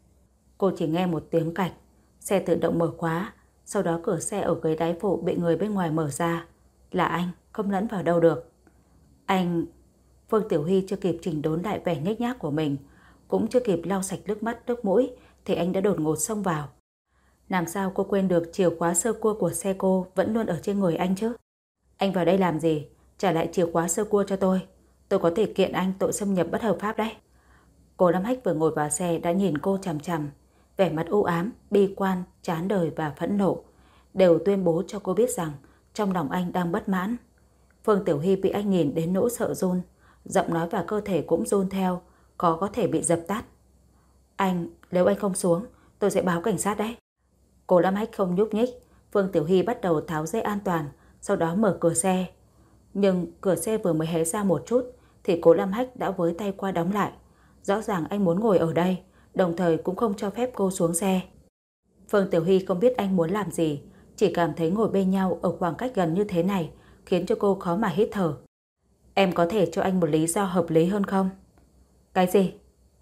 Cô chỉ nghe một tiếng cạch. Xe tự động mở khóa. Sau đó cửa xe ở ghế đáy phụ bị người bên ngoài mở ra. Là anh, không lẫn vào đâu được. Anh... Phương Tiểu Huy chưa kịp chỉnh đốn lại vẻ nhếch nhác của mình, cũng chưa kịp lau sạch nước mắt nước mũi thì anh đã đột ngột xông vào. Làm sao cô quên được chìa khóa sơ cua của xe cô vẫn luôn ở trên người anh chứ? Anh vào đây làm gì? Trả lại chìa khóa sơ cua cho tôi. Tôi có thể kiện anh tội xâm nhập bất hợp pháp đấy. Cô Lâm Hách vừa ngồi vào xe đã nhìn cô chằm chằm, vẻ mặt u ám, bi quan, chán đời và phẫn nộ, đều tuyên bố cho cô biết rằng trong lòng anh đang bất mãn. Phương Tiểu Hy bị anh nhìn đến nỗi sợ run, giọng nói và cơ thể cũng run theo, có có thể bị dập tắt. Anh, nếu anh không xuống, tôi sẽ báo cảnh sát đấy. Cô Lâm Hách không nhúc nhích. Phương Tiểu Hy bắt đầu tháo dây an toàn, sau đó mở cửa xe. Nhưng cửa xe vừa mới hé ra một chút thì cô Lâm Hách đã với tay qua đóng lại. Rõ ràng anh muốn ngồi ở đây, đồng thời cũng không cho phép cô xuống xe. Phương Tiểu Hy không biết anh muốn làm gì, chỉ cảm thấy ngồi bên nhau ở khoảng cách gần như thế này khiến cho cô khó mà hít thở. Em có thể cho anh một lý do hợp lý hơn không? Cái gì?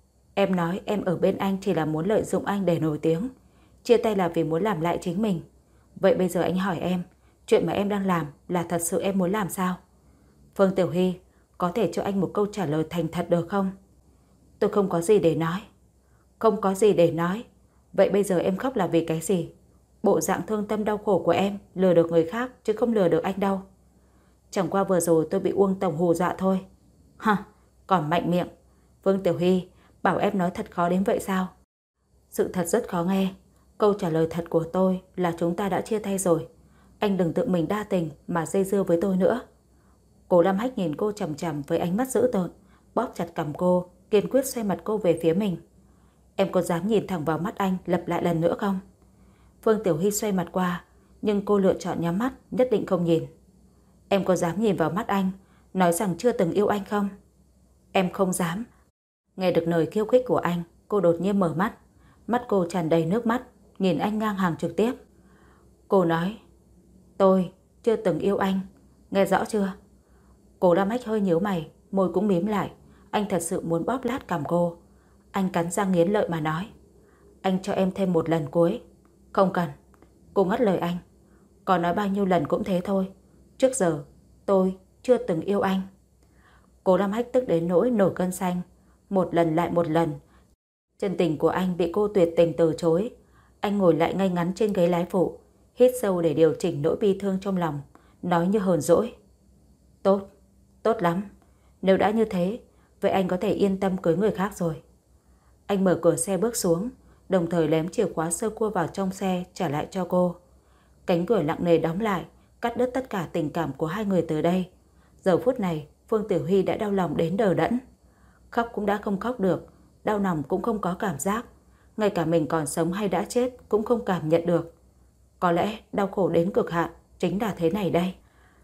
Em nói em ở bên anh chỉ là muốn lợi dụng anh để nổi tiếng, chia tay là vì muốn làm lại chính mình. Vậy bây giờ anh hỏi em, chuyện mà em đang làm là thật sự em muốn làm sao? Phương Tiểu Hy, có thể cho anh một câu trả lời thành thật được không? Tôi không có gì để nói. Không có gì để nói. Vậy bây giờ em khóc là vì cái gì? Bộ dạng thương tâm đau khổ của em lừa được người khác chứ không lừa được anh đâu. Chẳng qua vừa rồi tôi bị Uông Tổng hù dọa thôi. Hả, còn mạnh miệng. Phương Tiểu Hy, bảo em nói thật khó đến vậy sao? Sự thật rất khó nghe. Câu trả lời thật của tôi là chúng ta đã chia tay rồi. Anh đừng tự mình đa tình mà dây dưa với tôi nữa. Cô Lâm Hách nhìn cô chằm chằm với ánh mắt dữ tợn, bóp chặt cằm cô, kiên quyết xoay mặt cô về phía mình. Em có dám nhìn thẳng vào mắt anh lặp lại lần nữa không? Phương Tiểu Hy xoay mặt qua, nhưng cô lựa chọn nhắm mắt, nhất định không nhìn. Em có dám nhìn vào mắt anh, nói rằng chưa từng yêu anh không? Em không dám. Nghe được lời khiêu khích của anh, cô đột nhiên mở mắt. Mắt cô tràn đầy nước mắt, nhìn anh ngang hàng trực tiếp. Cô nói, tôi chưa từng yêu anh, nghe rõ chưa? Cô Lâm Hách hơi nhíu mày, môi cũng mím lại. Anh thật sự muốn bóp lát cằm cô. Anh cắn răng nghiến lợi mà nói, anh cho em thêm một lần cuối. Không cần. Cô ngắt lời anh. Còn nói bao nhiêu lần cũng thế thôi. Trước giờ tôi chưa từng yêu anh. Cô Lâm Hách tức đến nỗi nổi cơn xanh. Một lần lại một lần, chân tình của anh bị cô tuyệt tình từ chối. Anh ngồi lại ngay ngắn trên ghế lái phụ, hít sâu để điều chỉnh nỗi bi thương trong lòng, nói như hờn dỗi. Tốt, tốt lắm. Nếu đã như thế, vậy anh có thể yên tâm cưới người khác rồi. Anh mở cửa xe bước xuống, đồng thời lém chìa khóa sơ cua vào trong xe trả lại cho cô. Cánh cửa nặng nề đóng lại, cắt đứt tất cả tình cảm của hai người từ đây. Giờ phút này, Phương Tiểu Hy đã đau lòng đến đờ đẫn. Khóc cũng đã không khóc được, đau lòng cũng không có cảm giác. Ngay cả mình còn sống hay đã chết cũng không cảm nhận được. Có lẽ đau khổ đến cực hạn chính là thế này đây.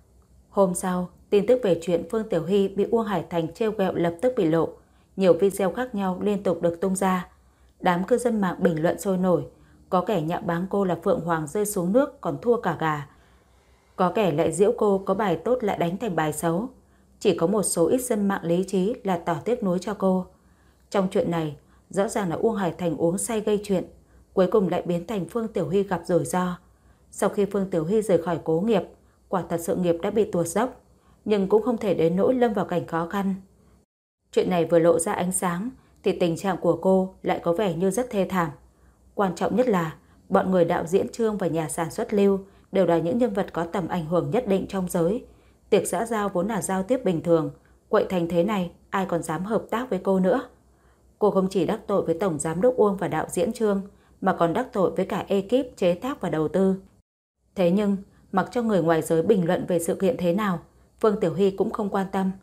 Hôm sau, tin tức về chuyện Phương Tiểu Hy bị Uông Hải Thành trêu ghẹo lập tức bị lộ. Nhiều video khác nhau liên tục được tung ra. Đám cư dân mạng bình luận sôi nổi. Có kẻ nhạo báng cô là Phượng Hoàng rơi xuống nước còn thua cả gà. Có kẻ lại giễu cô có bài tốt lại đánh thành bài xấu. Chỉ có một số ít dân mạng lý trí là tỏ tiếc nuối cho cô. Trong chuyện này, rõ ràng là Uông Hải Thành uống say gây chuyện, cuối cùng lại biến thành Phương Tiểu Hy gặp rủi ro. Sau khi Phương Tiểu Hy rời khỏi cố nghiệp, quả thật sự nghiệp đã bị tuột dốc, nhưng cũng không thể đến nỗi lâm vào cảnh khó khăn. Chuyện này vừa lộ ra ánh sáng thì tình trạng của cô lại có vẻ như rất thê thảm. Quan trọng nhất là bọn người đạo diễn Trương và nhà sản xuất Lưu đều là những nhân vật có tầm ảnh hưởng nhất định trong giới. Tiệc xã giao vốn là giao tiếp bình thường, quậy thành thế này ai còn dám hợp tác với cô nữa. Cô không chỉ đắc tội với Tổng Giám đốc Uông và đạo diễn Trương mà còn đắc tội với cả ekip chế tác và đầu tư. Thế nhưng mặc cho người ngoài giới bình luận về sự kiện thế nào, Phương Tiểu Hy cũng không quan tâm.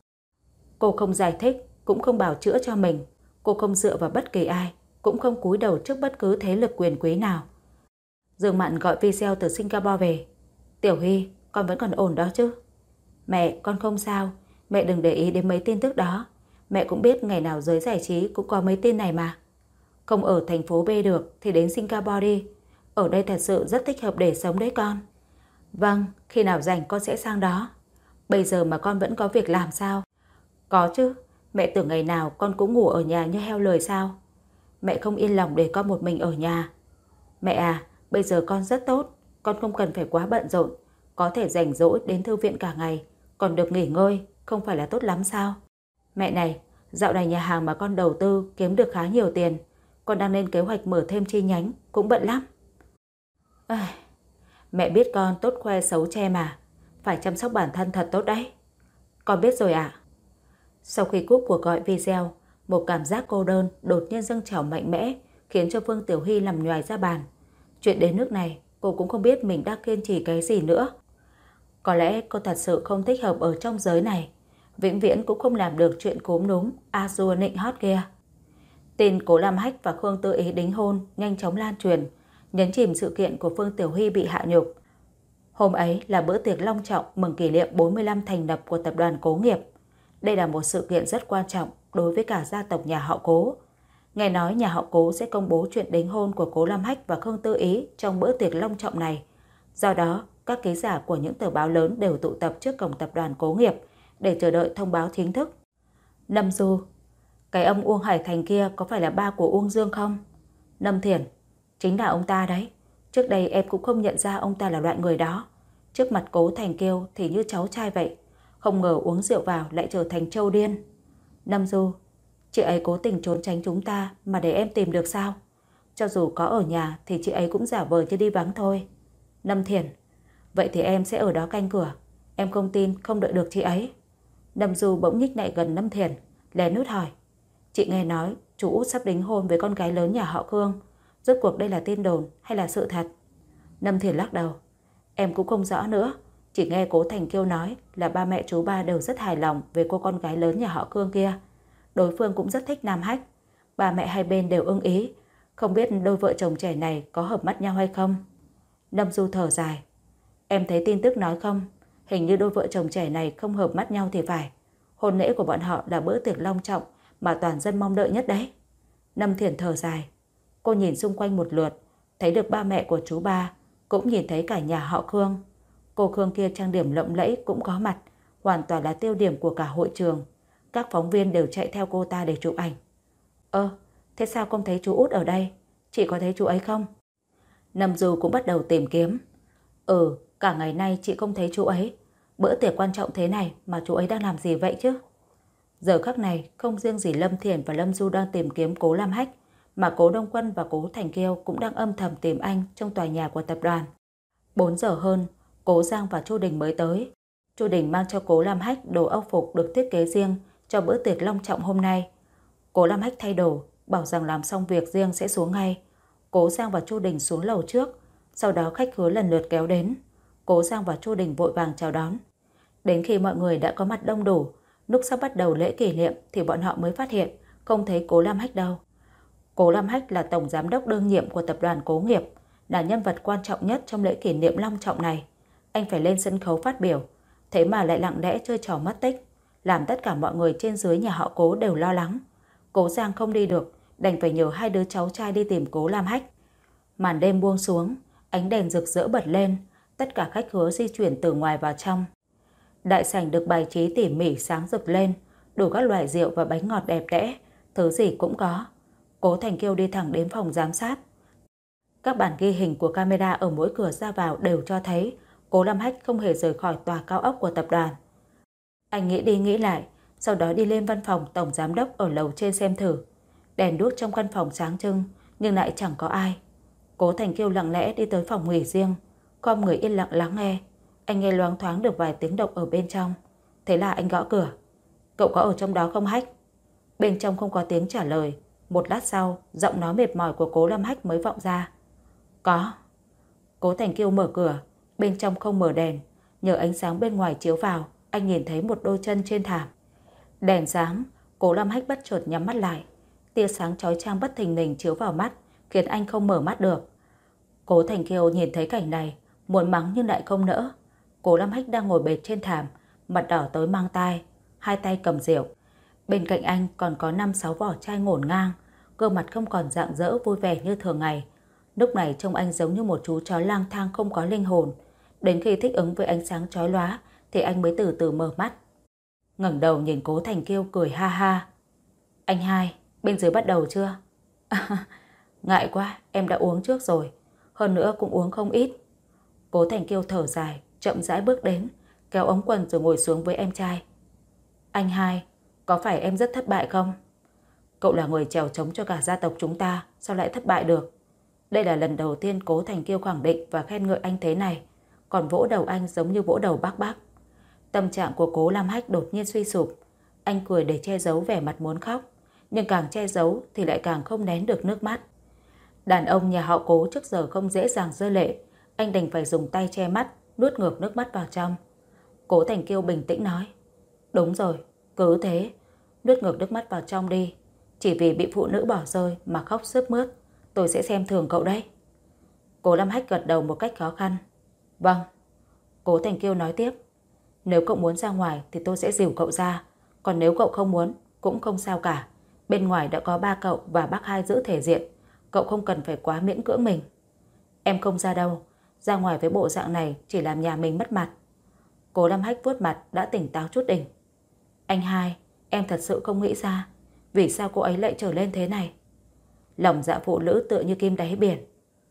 Cô không giải thích, cũng không bào chữa cho mình. Cô không dựa vào bất kỳ ai, cũng không cúi đầu trước bất cứ thế lực quyền quý nào. Dương Mạn gọi video từ Singapore về. Tiểu Hy, con vẫn còn ổn đó chứ? Mẹ, con không sao. Mẹ đừng để ý đến mấy tin tức đó. Mẹ cũng biết ngày nào giới giải trí cũng có mấy tin này mà. Không ở thành phố B được thì đến Singapore đi. Ở đây thật sự rất thích hợp để sống đấy con. Vâng, khi nào rảnh con sẽ sang đó. Bây giờ mà con vẫn có việc làm sao? Có chứ, mẹ tưởng ngày nào con cũng ngủ ở nhà như heo lười sao? Mẹ không yên lòng để con một mình ở nhà. Mẹ à, bây giờ con rất tốt, con không cần phải quá bận rộn, có thể rảnh rỗi đến thư viện cả ngày, còn được nghỉ ngơi, không phải là tốt lắm sao? Mẹ này, dạo này nhà hàng mà con đầu tư kiếm được khá nhiều tiền. Con đang lên kế hoạch mở thêm chi nhánh, cũng bận lắm. À, mẹ biết con tốt khoe xấu che mà. Phải chăm sóc bản thân thật tốt đấy. Con biết rồi ạ. Sau khi cúp cuộc gọi video, một cảm giác cô đơn đột nhiên dâng trào mạnh mẽ khiến cho Phương Tiểu Hy nằm nhoài ra bàn. Chuyện đến nước này, cô cũng không biết mình đang kiên trì cái gì nữa. Có lẽ cô thật sự không thích hợp ở trong giới này. Vĩnh viễn cũng không làm được chuyện cốm núm, a dua nịnh hót kia. Tin Cố Lam Hách và Khương Tư Ý đính hôn nhanh chóng lan truyền, nhấn chìm sự kiện của Phương Tiểu Hy bị hạ nhục. Hôm ấy là bữa tiệc long trọng mừng kỷ niệm bốn mươi lăm thành lập của tập đoàn Cố Nghiệp. Đây là một sự kiện rất quan trọng đối với cả gia tộc nhà họ Cố. Nghe nói nhà họ Cố sẽ công bố chuyện đính hôn của Cố Lam Hách và Khương Tư Ý trong bữa tiệc long trọng này. Do đó, các ký giả của những tờ báo lớn đều tụ tập trước cổng tập đoàn Cố Nghiệp để chờ đợi thông báo chính thức. Lâm Du, cái ông Uông Hải Thành kia có phải là ba của Uông Dương không? Lâm Thiển, chính là ông ta đấy. Trước đây em cũng không nhận ra ông ta là loại người đó. Trước mặt Cố Thành Kiêu thì như cháu trai vậy. Không ngờ uống rượu vào lại trở thành trâu điên. Lâm Du, chị ấy cố tình trốn tránh chúng ta mà để em tìm được sao? Cho dù có ở nhà thì chị ấy cũng giả vờ như đi vắng thôi. Lâm Thiển, vậy thì em sẽ ở đó canh cửa. Em không tin không đợi được chị ấy. Lâm Du bỗng nhích lại gần Lâm Thiển, lén nút hỏi. Chị nghe nói chú Út sắp đính hôn với con gái lớn nhà họ Khương. Rốt cuộc đây là tin đồn hay là sự thật? Lâm Thiển lắc đầu. Em cũng không rõ nữa. Chỉ nghe Cố Thành Kiêu nói là ba mẹ chú ba đều rất hài lòng về cô con gái lớn nhà họ Khương kia. Đối phương cũng rất thích Nam Hách. Ba mẹ hai bên đều ưng ý. Không biết đôi vợ chồng trẻ này có hợp mắt nhau hay không? Lâm Du thở dài. Em thấy tin tức nói không? Hình như đôi vợ chồng trẻ này không hợp mắt nhau thì phải. Hôn lễ của bọn họ là bữa tiệc long trọng mà toàn dân mong đợi nhất đấy. Lâm Thiển thở dài. Cô nhìn xung quanh một lượt, thấy được ba mẹ của chú ba, cũng nhìn thấy cả nhà họ Khương. Cô Khương kia trang điểm lộng lẫy cũng có mặt, hoàn toàn là tiêu điểm của cả hội trường. Các phóng viên đều chạy theo cô ta để chụp ảnh. Ơ, thế sao không thấy chú Út ở đây? Chị có thấy chú ấy không? Lâm Du cũng bắt đầu tìm kiếm. Ừ, cả ngày nay chị không thấy chú ấy. Bữa tiệc quan trọng thế này mà chú ấy đang làm gì vậy chứ? Giờ khắc này không riêng gì Lâm Thiển và Lâm Du đang tìm kiếm Cố Lam Hách, mà Cố Đông Quân và Cố Thành Kiêu cũng đang âm thầm tìm anh trong tòa nhà của tập đoàn. bốn giờ hơn, Cố Giang và Chu Đình mới tới. Chu Đình mang cho Cố Lam Hách đồ âu phục được thiết kế riêng cho bữa tiệc long trọng hôm nay. Cố Lam Hách thay đồ, bảo rằng làm xong việc riêng sẽ xuống ngay. Cố Giang và Chu Đình xuống lầu trước, sau đó khách khứa lần lượt kéo đến. Cố Giang và Chu Đình vội vàng chào đón. Đến khi mọi người đã có mặt đông đủ, lúc sắp bắt đầu lễ kỷ niệm thì bọn họ mới phát hiện không thấy Cố Lam Hách đâu. Cố Lam Hách là tổng giám đốc đương nhiệm của tập đoàn Cố Nghiệp, là nhân vật quan trọng nhất trong lễ kỷ niệm long trọng này. Anh phải lên sân khấu phát biểu, thế mà lại lặng lẽ chơi trò mất tích, làm tất cả mọi người trên dưới nhà họ Cố đều lo lắng. Cố Giang không đi được, đành phải nhờ hai đứa cháu trai đi tìm Cố Lam Hách. Màn đêm buông xuống, ánh đèn rực rỡ bật lên, tất cả khách khứa di chuyển từ ngoài vào trong. Đại sảnh được bài trí tỉ mỉ sáng rực lên, đủ các loại rượu và bánh ngọt đẹp đẽ, thứ gì cũng có. Cố Thành Kiêu đi thẳng đến phòng giám sát. Các bản ghi hình của camera ở mỗi cửa ra vào đều cho thấy Cố Lam Hách không hề rời khỏi tòa cao ốc của tập đoàn. Anh nghĩ đi nghĩ lại, sau đó đi lên văn phòng tổng giám đốc ở lầu trên xem thử. Đèn đuốc trong căn phòng sáng trưng, nhưng lại chẳng có ai. Cố Thành Kiêu lặng lẽ đi tới phòng nghỉ riêng, khom người yên lặng lắng nghe. Anh nghe loáng thoáng được vài tiếng động ở bên trong. Thế là anh gõ cửa. Cậu có ở trong đó không Hách? Bên trong không có tiếng trả lời. Một lát sau, giọng nói mệt mỏi của Cố Lam Hách mới vọng ra. Có. Cố Thành Kiêu mở cửa, bên trong không mở đèn. Nhờ ánh sáng bên ngoài chiếu vào, anh nhìn thấy một đôi chân trên thảm. Đèn sáng, Cố Lam Hách bất chợt nhắm mắt lại. Tia sáng chói chang bất thình lình chiếu vào mắt, khiến anh không mở mắt được. Cố Thành Kiêu nhìn thấy cảnh này, muốn mắng nhưng lại không nỡ. Cố Lam Hách đang ngồi bệt trên thảm, mặt đỏ tới mang tai, hai tay cầm rượu. Bên cạnh anh còn có năm sáu vỏ chai ngổn ngang, gương mặt không còn rạng rỡ vui vẻ như thường ngày. Lúc này trông anh giống như một chú chó lang thang không có linh hồn. Đến khi thích ứng với ánh sáng chói lóa thì anh mới từ từ mở mắt. Ngẩng đầu nhìn Cố Thành Kiêu cười ha ha. Anh hai, bên dưới bắt đầu chưa? Ngại quá, em đã uống trước rồi. Hơn nữa cũng uống không ít. Cố Thành Kiêu thở dài, chậm rãi bước đến, kéo ống quần rồi ngồi xuống với em trai. Anh hai, có phải em rất thất bại không? Cậu là người trèo trống cho cả gia tộc chúng ta, sao lại thất bại được? Đây là lần đầu tiên Cố Thành Kiêu khẳng định và khen ngợi anh thế này, còn vỗ đầu anh giống như vỗ đầu bác bác. Tâm trạng của Cố Lam Hách đột nhiên suy sụp. Anh cười để che giấu vẻ mặt muốn khóc, nhưng càng che giấu thì lại càng không nén được nước mắt. Đàn ông nhà họ Cố trước giờ không dễ dàng rơi lệ, anh đành phải dùng tay che mắt, nuốt ngược nước mắt vào trong. Cố Thành Kiêu bình tĩnh nói, đúng rồi, cứ thế, nuốt ngược nước mắt vào trong đi. Chỉ vì bị phụ nữ bỏ rơi mà khóc sướt mướt, tôi sẽ xem thường cậu đấy. Cố Lam Hách gật đầu một cách khó khăn. Vâng. Cố Thành Kiêu nói tiếp, nếu cậu muốn ra ngoài thì tôi sẽ dìu cậu ra, còn nếu cậu không muốn cũng không sao cả. Bên ngoài đã có ba cậu và bác hai giữ thể diện, cậu không cần phải quá miễn cưỡng mình. Em không ra đâu, ra ngoài với bộ dạng này chỉ làm nhà mình mất mặt. Cố Lam Hách vuốt mặt đã tỉnh táo chút đỉnh. Anh hai, em thật sự không nghĩ ra vì sao cô ấy lại trở lên thế này. Lòng dạ phụ nữ tựa như kim đáy biển.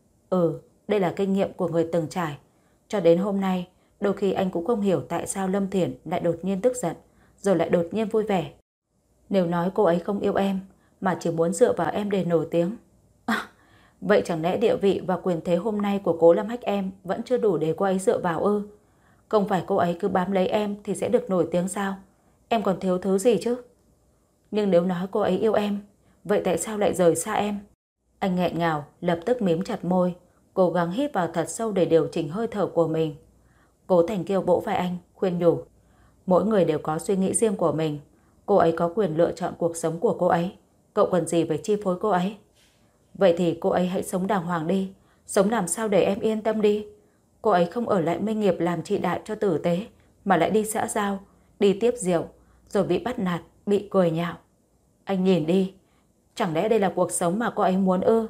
Ừ, đây là kinh nghiệm của người từng trải. Cho đến hôm nay, đôi khi anh cũng không hiểu tại sao Lâm Thiển lại đột nhiên tức giận, rồi lại đột nhiên vui vẻ. Nếu nói cô ấy không yêu em, mà chỉ muốn dựa vào em để nổi tiếng. À, vậy chẳng lẽ địa vị và quyền thế hôm nay của Cố Lam Hách em vẫn chưa đủ để cô ấy dựa vào ư? Không phải cô ấy cứ bám lấy em thì sẽ được nổi tiếng sao? Em còn thiếu thứ gì chứ? Nhưng nếu nói cô ấy yêu em, vậy tại sao lại rời xa em? Anh nghẹn ngào, lập tức mím chặt môi, cố gắng hít vào thật sâu để điều chỉnh hơi thở của mình. Cố Thành Kiêu vỗ vai anh, khuyên nhủ. Mỗi người đều có suy nghĩ riêng của mình. Cô ấy có quyền lựa chọn cuộc sống của cô ấy. Cậu cần gì phải chi phối cô ấy? Vậy thì cô ấy hãy sống đàng hoàng đi. Sống làm sao để em yên tâm đi. Cô ấy không ở lại Minh Nghiệp làm trị đại cho tử tế, mà lại đi xã giao, đi tiếp rượu, rồi bị bắt nạt, bị cười nhạo. Anh nhìn đi, chẳng lẽ đây là cuộc sống mà cô ấy muốn ư?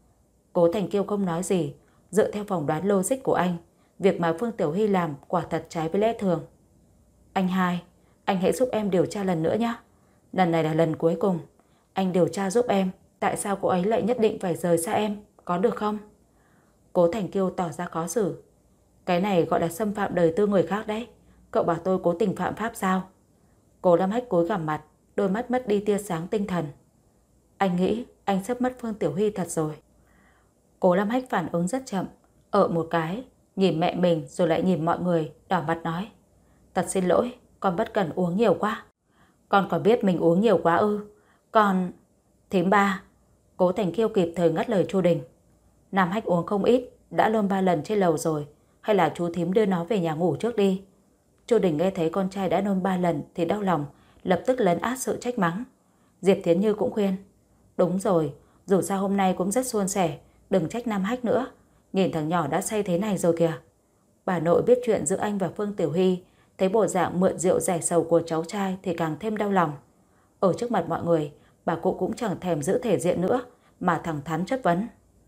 Cố Thành Kiêu không nói gì. Dựa theo phỏng đoán logic của anh, việc mà Phương Tiểu Hy làm quả thật trái với lẽ thường. Anh hai, anh hãy giúp em điều tra lần nữa nhé. Lần này là lần cuối cùng. Anh điều tra giúp em tại sao cô ấy lại nhất định phải rời xa em, có được không? Cố Thành Kiêu tỏ ra khó xử. Cái này gọi là xâm phạm đời tư người khác đấy. Cậu bảo tôi cố tình phạm pháp sao? Cố Lam Hách cúi gằm mặt, đôi mắt mất đi tia sáng tinh thần. Anh nghĩ anh sắp mất Phương Tiểu Hy thật rồi. Cố Lam Hách phản ứng rất chậm, ở một cái, nhìn mẹ mình rồi lại nhìn mọi người, đỏ mặt nói. Thật xin lỗi, con bất cẩn uống nhiều quá. Con còn biết mình uống nhiều quá ư? Con... Thím ba. Cố Thành Kiêu kịp thời ngắt lời Chu Đình. Nam Hách uống không ít, đã lôn ba lần trên lầu rồi. Hay là chú thím đưa nó về nhà ngủ trước đi. Chu Đình nghe thấy con trai đã nôn ba lần thì đau lòng, lập tức lấn át sự trách mắng. Diệp Thiến Như cũng khuyên. Đúng rồi, dù sao hôm nay cũng rất suôn sẻ, đừng trách Nam Hách nữa. Nhìn thằng nhỏ đã say thế này rồi kìa. Bà nội biết chuyện giữa anh và Phương Tiểu Hy, thấy bộ dạng mượn rượu giải sầu của cháu trai thì càng thêm đau lòng. Ở trước mặt mọi người, bà cụ cũng chẳng thèm giữ thể diện nữa, mà thẳng thắn chất vấn.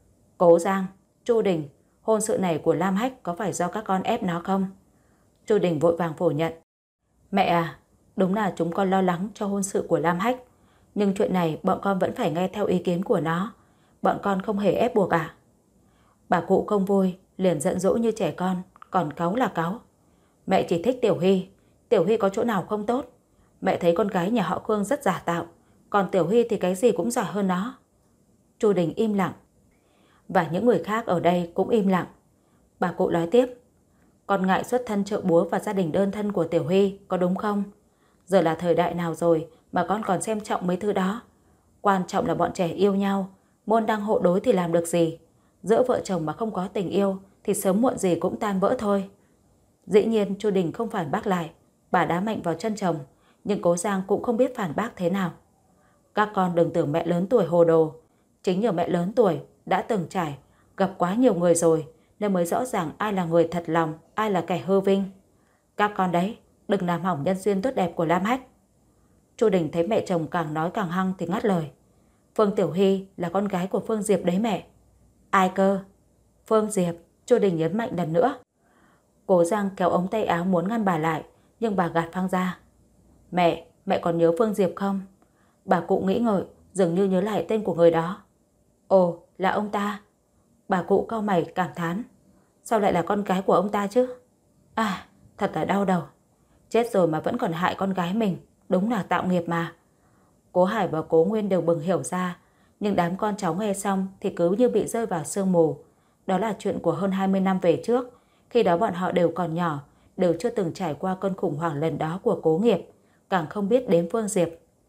Cố Giang, Chu Đình, hôn sự này của Lam Hách có phải do các con ép nó không? Chu Đình vội vàng phủ nhận. Mẹ à, đúng là chúng con lo lắng cho hôn sự của Lam Hách, nhưng chuyện này bọn con vẫn phải nghe theo ý kiến của nó. Bọn con không hề ép buộc à? Bà cụ không vui, liền giận dỗi như trẻ con, còn cáu là cáu. Mẹ chỉ thích Tiểu Hy, Tiểu Hy có chỗ nào không tốt? Mẹ thấy con gái nhà họ Khương rất giả tạo, còn Tiểu Hy thì cái gì cũng giỏi hơn nó. Chu Đình im lặng. Và những người khác ở đây cũng im lặng. Bà cụ nói tiếp. Con ngại xuất thân trợ búa và gia đình đơn thân của Tiểu Hy, có đúng không? Giờ là thời đại nào rồi mà con còn xem trọng mấy thứ đó? Quan trọng là bọn trẻ yêu nhau, môn đăng hộ đối thì làm được gì? Giữa vợ chồng mà không có tình yêu thì sớm muộn gì cũng tan vỡ thôi. Dĩ nhiên Chu Đình không phản bác lại, bà đá mạnh vào chân chồng, nhưng Cố Giang cũng không biết phản bác thế nào. Các con đừng tưởng mẹ lớn tuổi hồ đồ. Chính nhờ mẹ lớn tuổi đã từng trải, gặp quá nhiều người rồi nên mới rõ ràng ai là người thật lòng, ai là kẻ hư vinh. Các con đấy, đừng làm hỏng nhân duyên tốt đẹp của Lam Hách. Chu Đình thấy mẹ chồng càng nói càng hăng thì ngắt lời. Phương Tiểu Hy là con gái của Phương Diệp đấy mẹ. Ai cơ? Phương Diệp, Chu Đình nhấn mạnh lần nữa. Cố Giang kéo ống tay áo muốn ngăn bà lại, nhưng bà gạt phăng ra. Mẹ, mẹ còn nhớ Phương Diệp không? Bà cụ nghĩ ngợi, dường như nhớ lại tên của người đó. Ồ, là ông ta. Bà cụ cau mày cảm thán. Sao lại là con gái của ông ta chứ? À, thật là đau đầu. Chết rồi mà vẫn còn hại con gái mình. đúng là tạo nghiệp mà. Cố Hải và Cố Nguyên đều bừng hiểu ra, nhưng đám con cháu nghe xong thì cứ như bị rơi vào sương mù. Đó là chuyện của hơn hai mươi năm về trước, khi đó bọn họ đều còn nhỏ, đều chưa từng trải qua cơn khủng hoảng lần đó của Cố nghiệp, càng không biết đến Phương Diệp.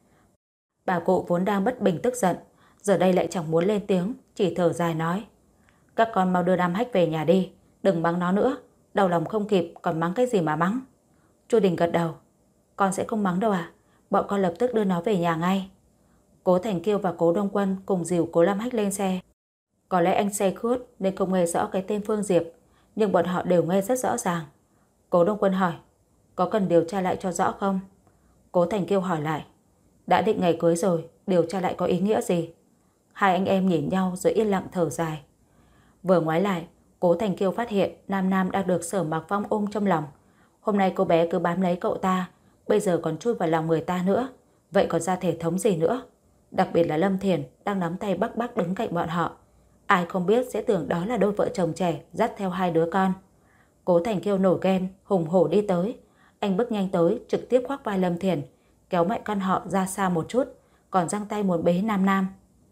Bà cụ vốn đang bất bình tức giận, giờ đây lại chẳng muốn lên tiếng, chỉ thở dài nói: các con mau đưa Nam Hách về nhà đi, đừng mắng nó nữa, đau lòng không kịp còn mắng cái gì mà mắng. Chu Đình gật đầu: con sẽ không mắng đâu ạ, bọn con lập tức đưa nó về nhà ngay. Cố Thành Kiêu và Cố Đông Quân cùng dìu Cố Lam Hách lên xe. Có lẽ anh say khướt nên không nghe rõ cái tên Phương Diệp, nhưng bọn họ đều nghe rất rõ ràng. Cố Đông Quân hỏi: có cần điều tra lại cho rõ không? Cố Thành Kiêu hỏi lại: đã định ngày cưới rồi, điều tra lại có ý nghĩa gì? Hai anh em nhìn nhau rồi yên lặng thở dài. Vừa ngoái lại, Cố Thành Kiêu phát hiện Nam Nam đang được Sở Mạc Phong ôm trong lòng. Hôm nay cô bé cứ bám lấy cậu ta, bây giờ còn chui vào lòng người ta nữa, vậy còn ra thể thống gì nữa? Đặc biệt là Lâm Thiền đang nắm tay Bắc Bắc đứng cạnh bọn họ. Ai không biết sẽ tưởng đó là đôi vợ chồng trẻ dắt theo hai đứa con. Cố Thành Kiêu nổi ghen, hùng hổ đi tới. Anh bước nhanh tới, trực tiếp khoác vai Lâm Thiền, kéo mẹ con họ ra xa một chút, còn giang tay muốn bế Nam Nam.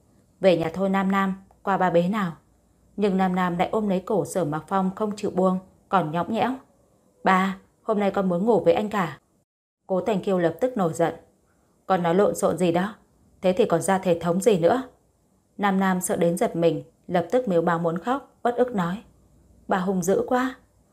Về nhà thôi Nam Nam, qua ba bế nào. Nhưng Nam Nam lại ôm lấy cổ Sở Mạc Phong không chịu buông, còn nhõng nhẽo: ba, hôm nay con muốn ngủ với anh cả. Cố Thành Kiêu lập tức nổi giận: con nói lộn xộn gì đó, thế thì còn ra thể thống gì nữa? Nam Nam sợ đến giật mình, lập tức mếu máo muốn khóc, uất ức nói: bà hung dữ quá.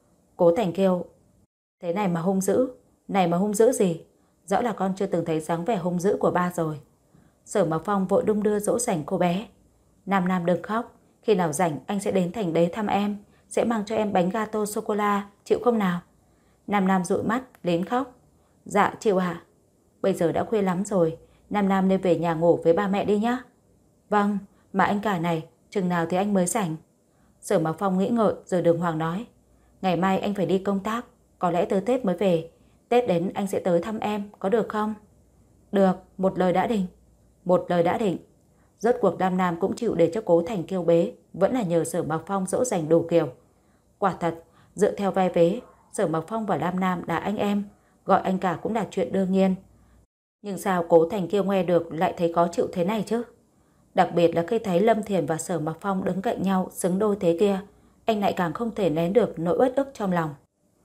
Cố Thành Kiêu: thế này mà hung dữ, này mà hung dữ gì? Rõ là con chưa từng thấy dáng vẻ hung dữ của ba rồi. Sở Mạc Phong vội đung đưa dỗ dành cô bé: Nam Nam đừng khóc, khi nào rảnh anh sẽ đến thành đế thăm em, sẽ mang cho em bánh gato sô-cô-la, chịu không nào? Nam Nam dụi mắt, lín khóc: dạ chịu ạ. Bây giờ đã khuya lắm rồi, Nam Nam nên về nhà ngủ với ba mẹ đi nhá. Vâng, mà anh cả này, chừng nào thì anh mới rảnh? Sở Mạc Phong nghĩ ngợi rồi đường hoàng nói: ngày mai anh phải đi công tác, có lẽ tới Tết mới về. Tết đến anh sẽ tới thăm em, có được không? Được, một lời đã định. Một lời đã định. Rốt cuộc Nam Nam cũng chịu để cho Cố Thành Kiêu bế, vẫn là nhờ Sở Mạc Phong dỗ dành đủ kiểu. Quả thật, dựa theo vai vế, Sở Mạc Phong và Nam Nam là anh em, gọi anh cả cũng là chuyện đương nhiên. Nhưng sao Cố Thành Kiêu nghe được lại thấy khó chịu thế này chứ? Đặc biệt là khi thấy Lâm Thiền và Sở Mạc Phong đứng cạnh nhau xứng đôi thế kia, anh lại càng không thể nén được nỗi uất ức trong lòng.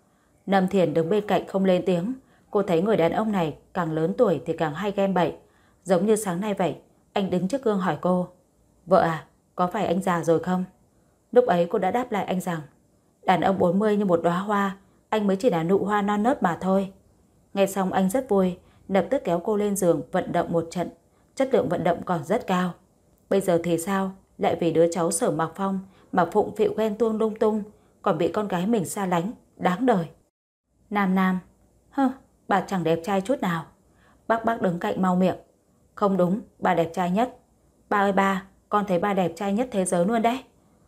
Lâm Thiền đứng bên cạnh không lên tiếng. Cô thấy người đàn ông này càng lớn tuổi thì càng hay ghen bậy. Giống như sáng nay vậy, anh đứng trước gương hỏi cô: vợ à, có phải anh già rồi không? Lúc ấy cô đã đáp lại anh rằng: đàn ông bốn mươi như một đóa hoa, anh mới chỉ là nụ hoa non nớt mà thôi. Nghe xong anh rất vui, lập tức kéo cô lên giường vận động một trận. Chất lượng vận động còn rất cao. Bây giờ thì sao, lại vì đứa cháu Sở Mạc Phong mà phụng phịu ghen tuông lung tung, còn bị con gái mình xa lánh, đáng đời. Nam Nam: hơ, bà chẳng đẹp trai chút nào. Bác bác đứng cạnh mau miệng: không đúng, bà đẹp trai nhất. Ba ơi ba, con thấy ba đẹp trai nhất thế giới luôn đấy.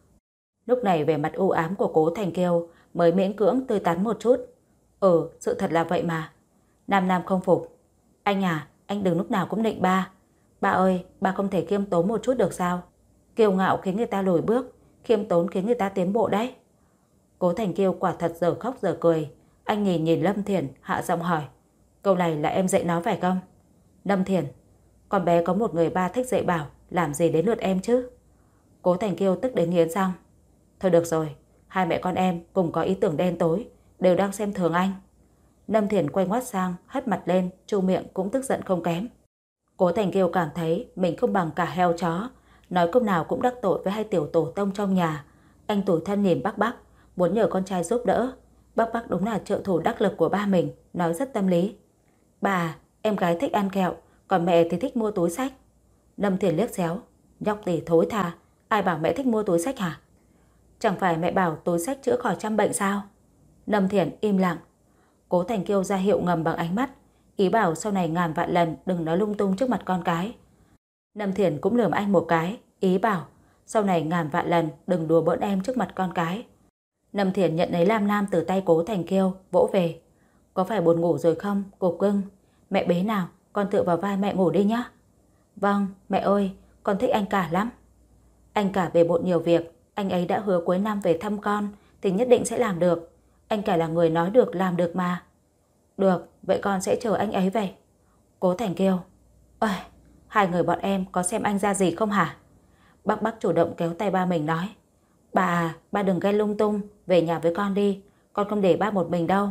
Lúc này vẻ mặt u ám của Cố Thành Kiêu mới miễn cưỡng tươi tắn một chút: ừ, sự thật là vậy mà. Nam Nam không phục: anh à, anh đừng lúc nào cũng nịnh ba. Ba ơi, ba không thể khiêm tốn một chút được sao? Kiêu ngạo khiến người ta lùi bước, khiêm tốn khiến người ta tiến bộ đấy. Cố Thành Kiêu quả thật giờ khóc giờ cười. Anh nhìn nhìn Lâm Thiền, hạ giọng hỏi: câu này là em dạy nó phải không? Lâm Thiền: con bé có một người ba thích dạy bảo, làm gì đến lượt em chứ? Cố Thành Kiêu tức đến nghiến răng: thôi được rồi, hai mẹ con em cùng có ý tưởng đen tối, đều đang xem thường anh. Lâm Thiền quay ngoắt sang, hất mặt lên, chu miệng cũng tức giận không kém. Cố Thành Kiêu cảm thấy mình không bằng cả heo chó, nói câu nào cũng đắc tội với hai tiểu tổ tông trong nhà. Anh tủi thân nhìn bác bác, muốn nhờ con trai giúp đỡ. Bác bác đúng là trợ thủ đắc lực của ba mình, nói rất tâm lý. Bà, em gái thích ăn kẹo, còn mẹ thì thích mua túi sách. Lâm Thiền liếc xéo: nhóc tỉ thối tha, ai bảo mẹ thích mua túi sách hả? Chẳng phải mẹ bảo túi sách chữa khỏi trăm bệnh sao? Lâm Thiền im lặng. Cố Thành Kiêu ra hiệu ngầm bằng ánh mắt, ý bảo sau này ngàn vạn lần đừng nói lung tung trước mặt con cái. Lâm Thiền cũng lườm anh một cái, ý bảo sau này ngàn vạn lần đừng đùa bỡn em trước mặt con cái. Lâm Thiền nhận lấy Lam Nam từ tay Cố Thành Kiêu, vỗ về: có phải buồn ngủ rồi không, cục cưng? Mẹ bế nào, con tựa vào vai mẹ ngủ đi nhá. Vâng, mẹ ơi, con thích anh cả lắm. Anh cả về bộn nhiều việc, anh ấy đã hứa cuối năm về thăm con thì nhất định sẽ làm được. Anh cả là người nói được làm được mà. Được, vậy con sẽ chờ anh ấy về. Cố Thành kêu: Ôi, hai người bọn em có xem anh ra gì không hả? Bác Bác chủ động kéo tay ba mình nói: Bà à, ba đừng ghen lung tung, về nhà với con đi, con không để ba một mình đâu.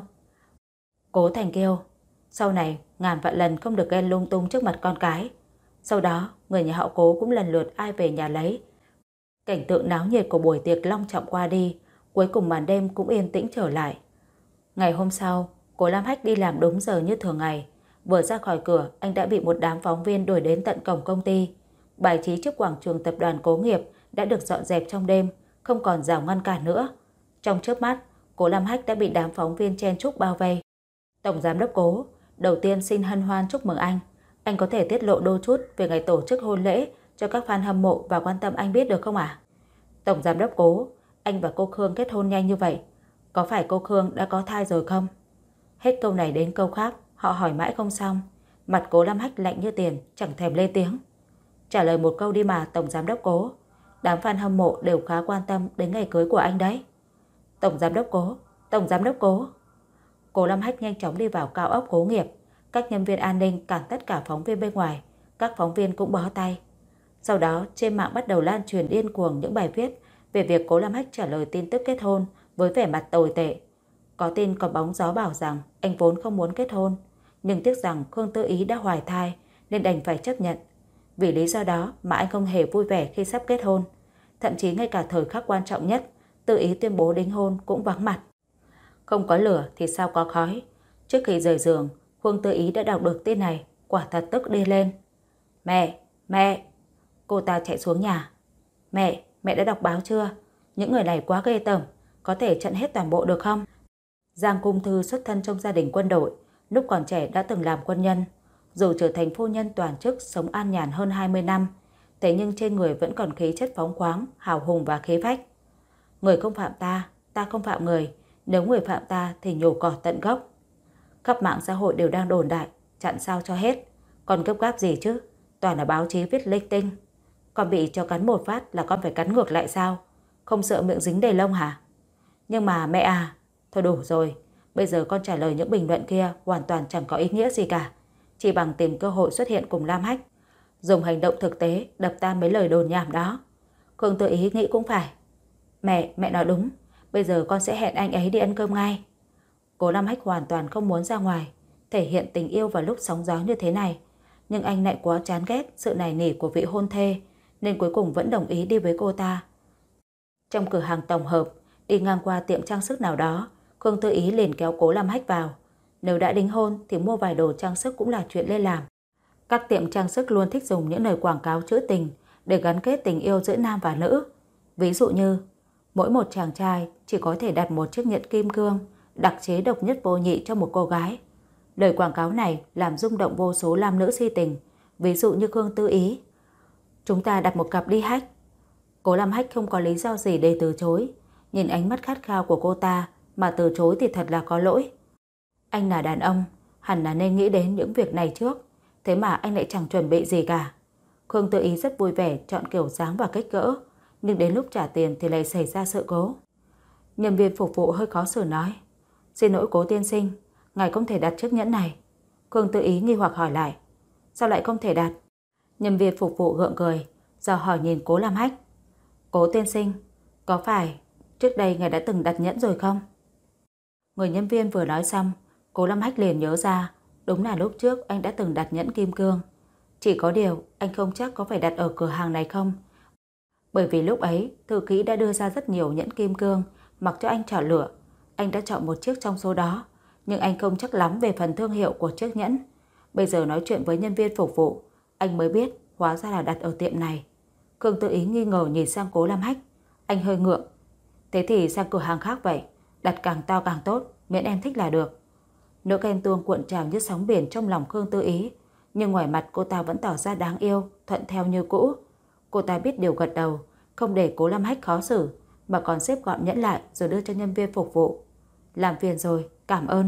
Cố Thành kêu: Sau này ngàn vạn lần không được ghen lung tung trước mặt con cái. Sau đó người nhà họ Cố cũng lần lượt ai về nhà lấy. Cảnh tượng náo nhiệt của buổi tiệc long trọng qua đi, cuối cùng màn đêm cũng yên tĩnh trở lại. Ngày hôm sau, Cố Lam Hách đi làm đúng giờ như thường ngày. Vừa ra khỏi cửa, anh đã bị một đám phóng viên đuổi đến tận cổng công ty. Bài trí trước quảng trường tập đoàn Cố Nghiệp đã được dọn dẹp trong đêm, không còn rào ngăn cản nữa. Trong chớp mắt, Cố Lam Hách đã bị đám phóng viên chen chúc bao vây. Tổng giám đốc Cố, đầu tiên xin hân hoan chúc mừng anh. Anh có thể tiết lộ đôi chút về ngày tổ chức hôn lễ cho các fan hâm mộ và quan tâm anh biết được không ạ? Tổng giám đốc Cố, anh và cô Khương kết hôn nhanh như vậy, có phải cô Khương đã có thai rồi không? Hết câu này đến câu khác, họ hỏi mãi không xong. Mặt Cố Lam Hách lạnh như tiền, chẳng thèm lên tiếng. Trả lời một câu đi mà Tổng giám đốc Cố. Đám fan hâm mộ đều khá quan tâm đến ngày cưới của anh đấy. Tổng giám đốc Cố, Tổng giám đốc Cố. Cố Lam Hách nhanh chóng đi vào cao ốc Cố Nghiệp. Các nhân viên an ninh cản tất cả phóng viên bên ngoài. Các phóng viên cũng bó tay. Sau đó trên mạng bắt đầu lan truyền điên cuồng những bài viết về việc Cố Lam Hách trả lời tin tức kết hôn với vẻ mặt tồi tệ. Có tin có bóng gió bảo rằng anh vốn không muốn kết hôn, nhưng tiếc rằng Khương Tư Ý đã hoài thai nên đành phải chấp nhận. Vì lý do đó mà anh không hề vui vẻ khi sắp kết hôn. Thậm chí ngay cả thời khắc quan trọng nhất, Tư Ý tuyên bố đính hôn cũng vắng mặt. Không có lửa thì sao có khói. Trước khi rời giường, Khương Tư Ý đã đọc được tin này, quả thật tức đi lên. Mẹ, mẹ! Cô ta chạy xuống nhà. Mẹ, mẹ đã đọc báo chưa? Những người này quá ghê tởm, có thể chặn hết toàn bộ được không? Giang Cung Thư xuất thân trong gia đình quân đội, lúc còn trẻ đã từng làm quân nhân. Dù trở thành phu nhân toàn chức sống an nhàn hơn hai mươi năm, thế nhưng trên người vẫn còn khí chất phóng khoáng, hào hùng và khí phách. Người không phạm ta, ta không phạm người. Nếu người phạm ta thì nhổ cỏ tận gốc. Khắp mạng xã hội đều đang đồn đại, chặn sao cho hết. Còn gấp gáp gì chứ? Toàn là báo chí viết linh tinh. Con bị cho cắn một phát là con phải cắn ngược lại sao? Không sợ miệng dính đầy lông hả? Nhưng mà mẹ à, thôi đủ rồi. Bây giờ con trả lời những bình luận kia hoàn toàn chẳng có ý nghĩa gì cả. Chỉ bằng tìm cơ hội xuất hiện cùng Lam Hách, dùng hành động thực tế đập tan mấy lời đồn nhảm đó. Khương Tư Ý nghĩ cũng phải. Mẹ, mẹ nói đúng. Bây giờ con sẽ hẹn anh ấy đi ăn cơm ngay. Cố Lam Hách hoàn toàn không muốn ra ngoài thể hiện tình yêu vào lúc sóng gió như thế này. Nhưng anh lại quá chán ghét sự nài nỉ của vị hôn thê, nên cuối cùng vẫn đồng ý đi với cô ta. Trong cửa hàng tổng hợp, đi ngang qua tiệm trang sức nào đó, Khương Tư Ý liền kéo Cố Lam Hách vào. Nếu đã đính hôn thì mua vài đồ trang sức cũng là chuyện lên làm. Các tiệm trang sức luôn thích dùng những lời quảng cáo trữ tình để gắn kết tình yêu giữa nam và nữ. Ví dụ như mỗi một chàng trai chỉ có thể đặt một chiếc nhẫn kim cương đặc chế độc nhất vô nhị cho một cô gái. Lời quảng cáo này làm rung động vô số nam nữ si tình. Ví dụ như Khương Tư Ý: Chúng ta đặt một cặp đi Hách. Cố Lam Hách không có lý do gì để từ chối. Nhìn ánh mắt khát khao của cô ta mà từ chối thì thật là có lỗi. Anh là đàn ông, hẳn là nên nghĩ đến những việc này trước. Thế mà anh lại chẳng chuẩn bị gì cả. Khương Tư Ý rất vui vẻ chọn kiểu dáng và kích cỡ, nhưng đến lúc trả tiền thì lại xảy ra sự cố. Nhân viên phục vụ hơi khó xử nói: Xin lỗi Cố tiên sinh, ngài không thể đặt chiếc nhẫn này. Khương Tư Ý nghi hoặc hỏi lại: Sao lại không thể đặt? Nhân viên phục vụ gượng cười, dò hỏi nhìn Cố Lam Hách: Cố tiên sinh, có phải trước đây ngài đã từng đặt nhẫn rồi không? Người nhân viên vừa nói xong, Cố Lam Hách liền nhớ ra, đúng là lúc trước anh đã từng đặt nhẫn kim cương. Chỉ có điều anh không chắc có phải đặt ở cửa hàng này không. Bởi vì lúc ấy thư ký đã đưa ra rất nhiều nhẫn kim cương mặc cho anh chọn lựa. Anh đã chọn một chiếc trong số đó, nhưng anh không chắc lắm về phần thương hiệu của chiếc nhẫn. Bây giờ nói chuyện với nhân viên phục vụ, anh mới biết hóa ra là đặt ở tiệm này. Khương Tư Ý nghi ngờ nhìn sang Cố Lam Hách. Anh hơi ngượng: Thế thì sang cửa hàng khác vậy, đặt càng to càng tốt, miễn em thích là được. Nỗi ghen tuông cuộn trào như sóng biển trong lòng Khương Tư Ý, nhưng ngoài mặt cô ta vẫn tỏ ra đáng yêu, thuận theo như cũ. Cô ta biết điều gật đầu, không để Cố Lam Hách khó xử, mà còn xếp gọn nhẫn lại rồi đưa cho nhân viên phục vụ. Làm phiền rồi, cảm ơn.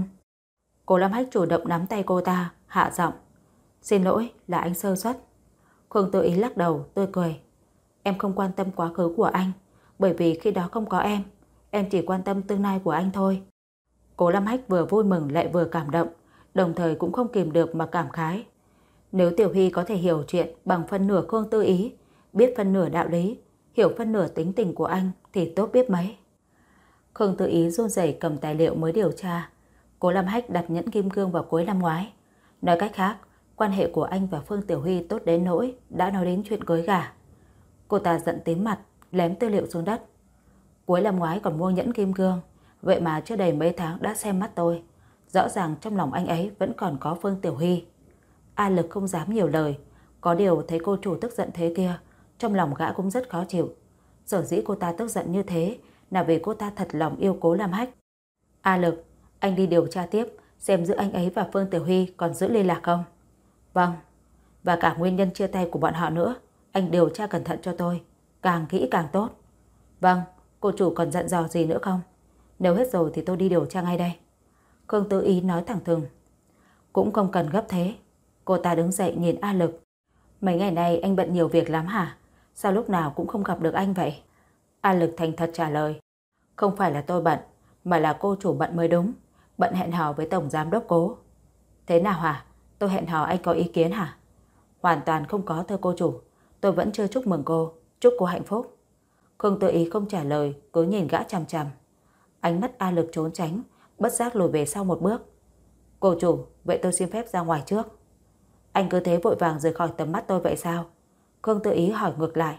Cố Lam Hách chủ động nắm tay cô ta, hạ giọng: Xin lỗi, là anh sơ suất. Khương Tư Ý lắc đầu, tươi cười: Em không quan tâm quá khứ của anh, bởi vì khi đó không có em, em chỉ quan tâm tương lai của anh thôi. Cố Lam Hách vừa vui mừng lại vừa cảm động, đồng thời cũng không kìm được mà cảm khái. Nếu Tiểu Huy có thể hiểu chuyện bằng phân nửa Khương Tư Ý, biết phân nửa đạo lý, hiểu phân nửa tính tình của anh thì tốt biết mấy. Khương Tư Ý run rẩy cầm tài liệu mới điều tra. Cố Lam Hách đặt nhẫn kim cương vào cuối năm ngoái. Nói cách khác, quan hệ của anh và Phương Tiểu Huy tốt đến nỗi đã nói đến chuyện cưới gả. Cô ta giận tím mặt, lém tư liệu xuống đất. Cuối năm ngoái còn mua nhẫn kim cương, vậy mà chưa đầy mấy tháng đã xem mắt tôi. Rõ ràng trong lòng anh ấy vẫn còn có Phương Tiểu Huy. A Lực không dám nhiều lời, có điều thấy cô chủ tức giận thế kia, trong lòng gã cũng rất khó chịu. Sở dĩ cô ta tức giận như thế là vì cô ta thật lòng yêu Cố Lam Hách. A Lực, anh đi điều tra tiếp xem giữa anh ấy và Phương Tiểu Huy còn giữ liên lạc không? Vâng. Và cả nguyên nhân chia tay của bọn họ nữa, anh điều tra cẩn thận cho tôi, càng kỹ càng tốt. Vâng. Cô chủ còn dặn dò gì nữa không? Nếu hết rồi thì tôi đi điều tra ngay đây. Khương Tư Ý nói thẳng thừng. Cũng không cần gấp thế. Cô ta đứng dậy nhìn A Lực. Mấy ngày nay anh bận nhiều việc lắm hả? Sao lúc nào cũng không gặp được anh vậy? A Lực thành thật trả lời. Không phải là tôi bận, mà là cô chủ bận mới đúng. Bận hẹn hò với Tổng Giám Đốc Cố. Thế nào hả? Tôi hẹn hò anh có ý kiến hả? Hoàn toàn không có thưa cô chủ. Tôi vẫn chưa chúc mừng cô. Chúc cô hạnh phúc. Khương Tư Ý không trả lời, cứ nhìn gã chằm chằm. Ánh mắt A Lực trốn tránh, bất giác lùi về sau một bước. Cô chủ, vậy tôi xin phép ra ngoài trước. Anh cứ thế vội vàng rời khỏi tầm mắt tôi vậy sao? Khương Tư Ý hỏi ngược lại.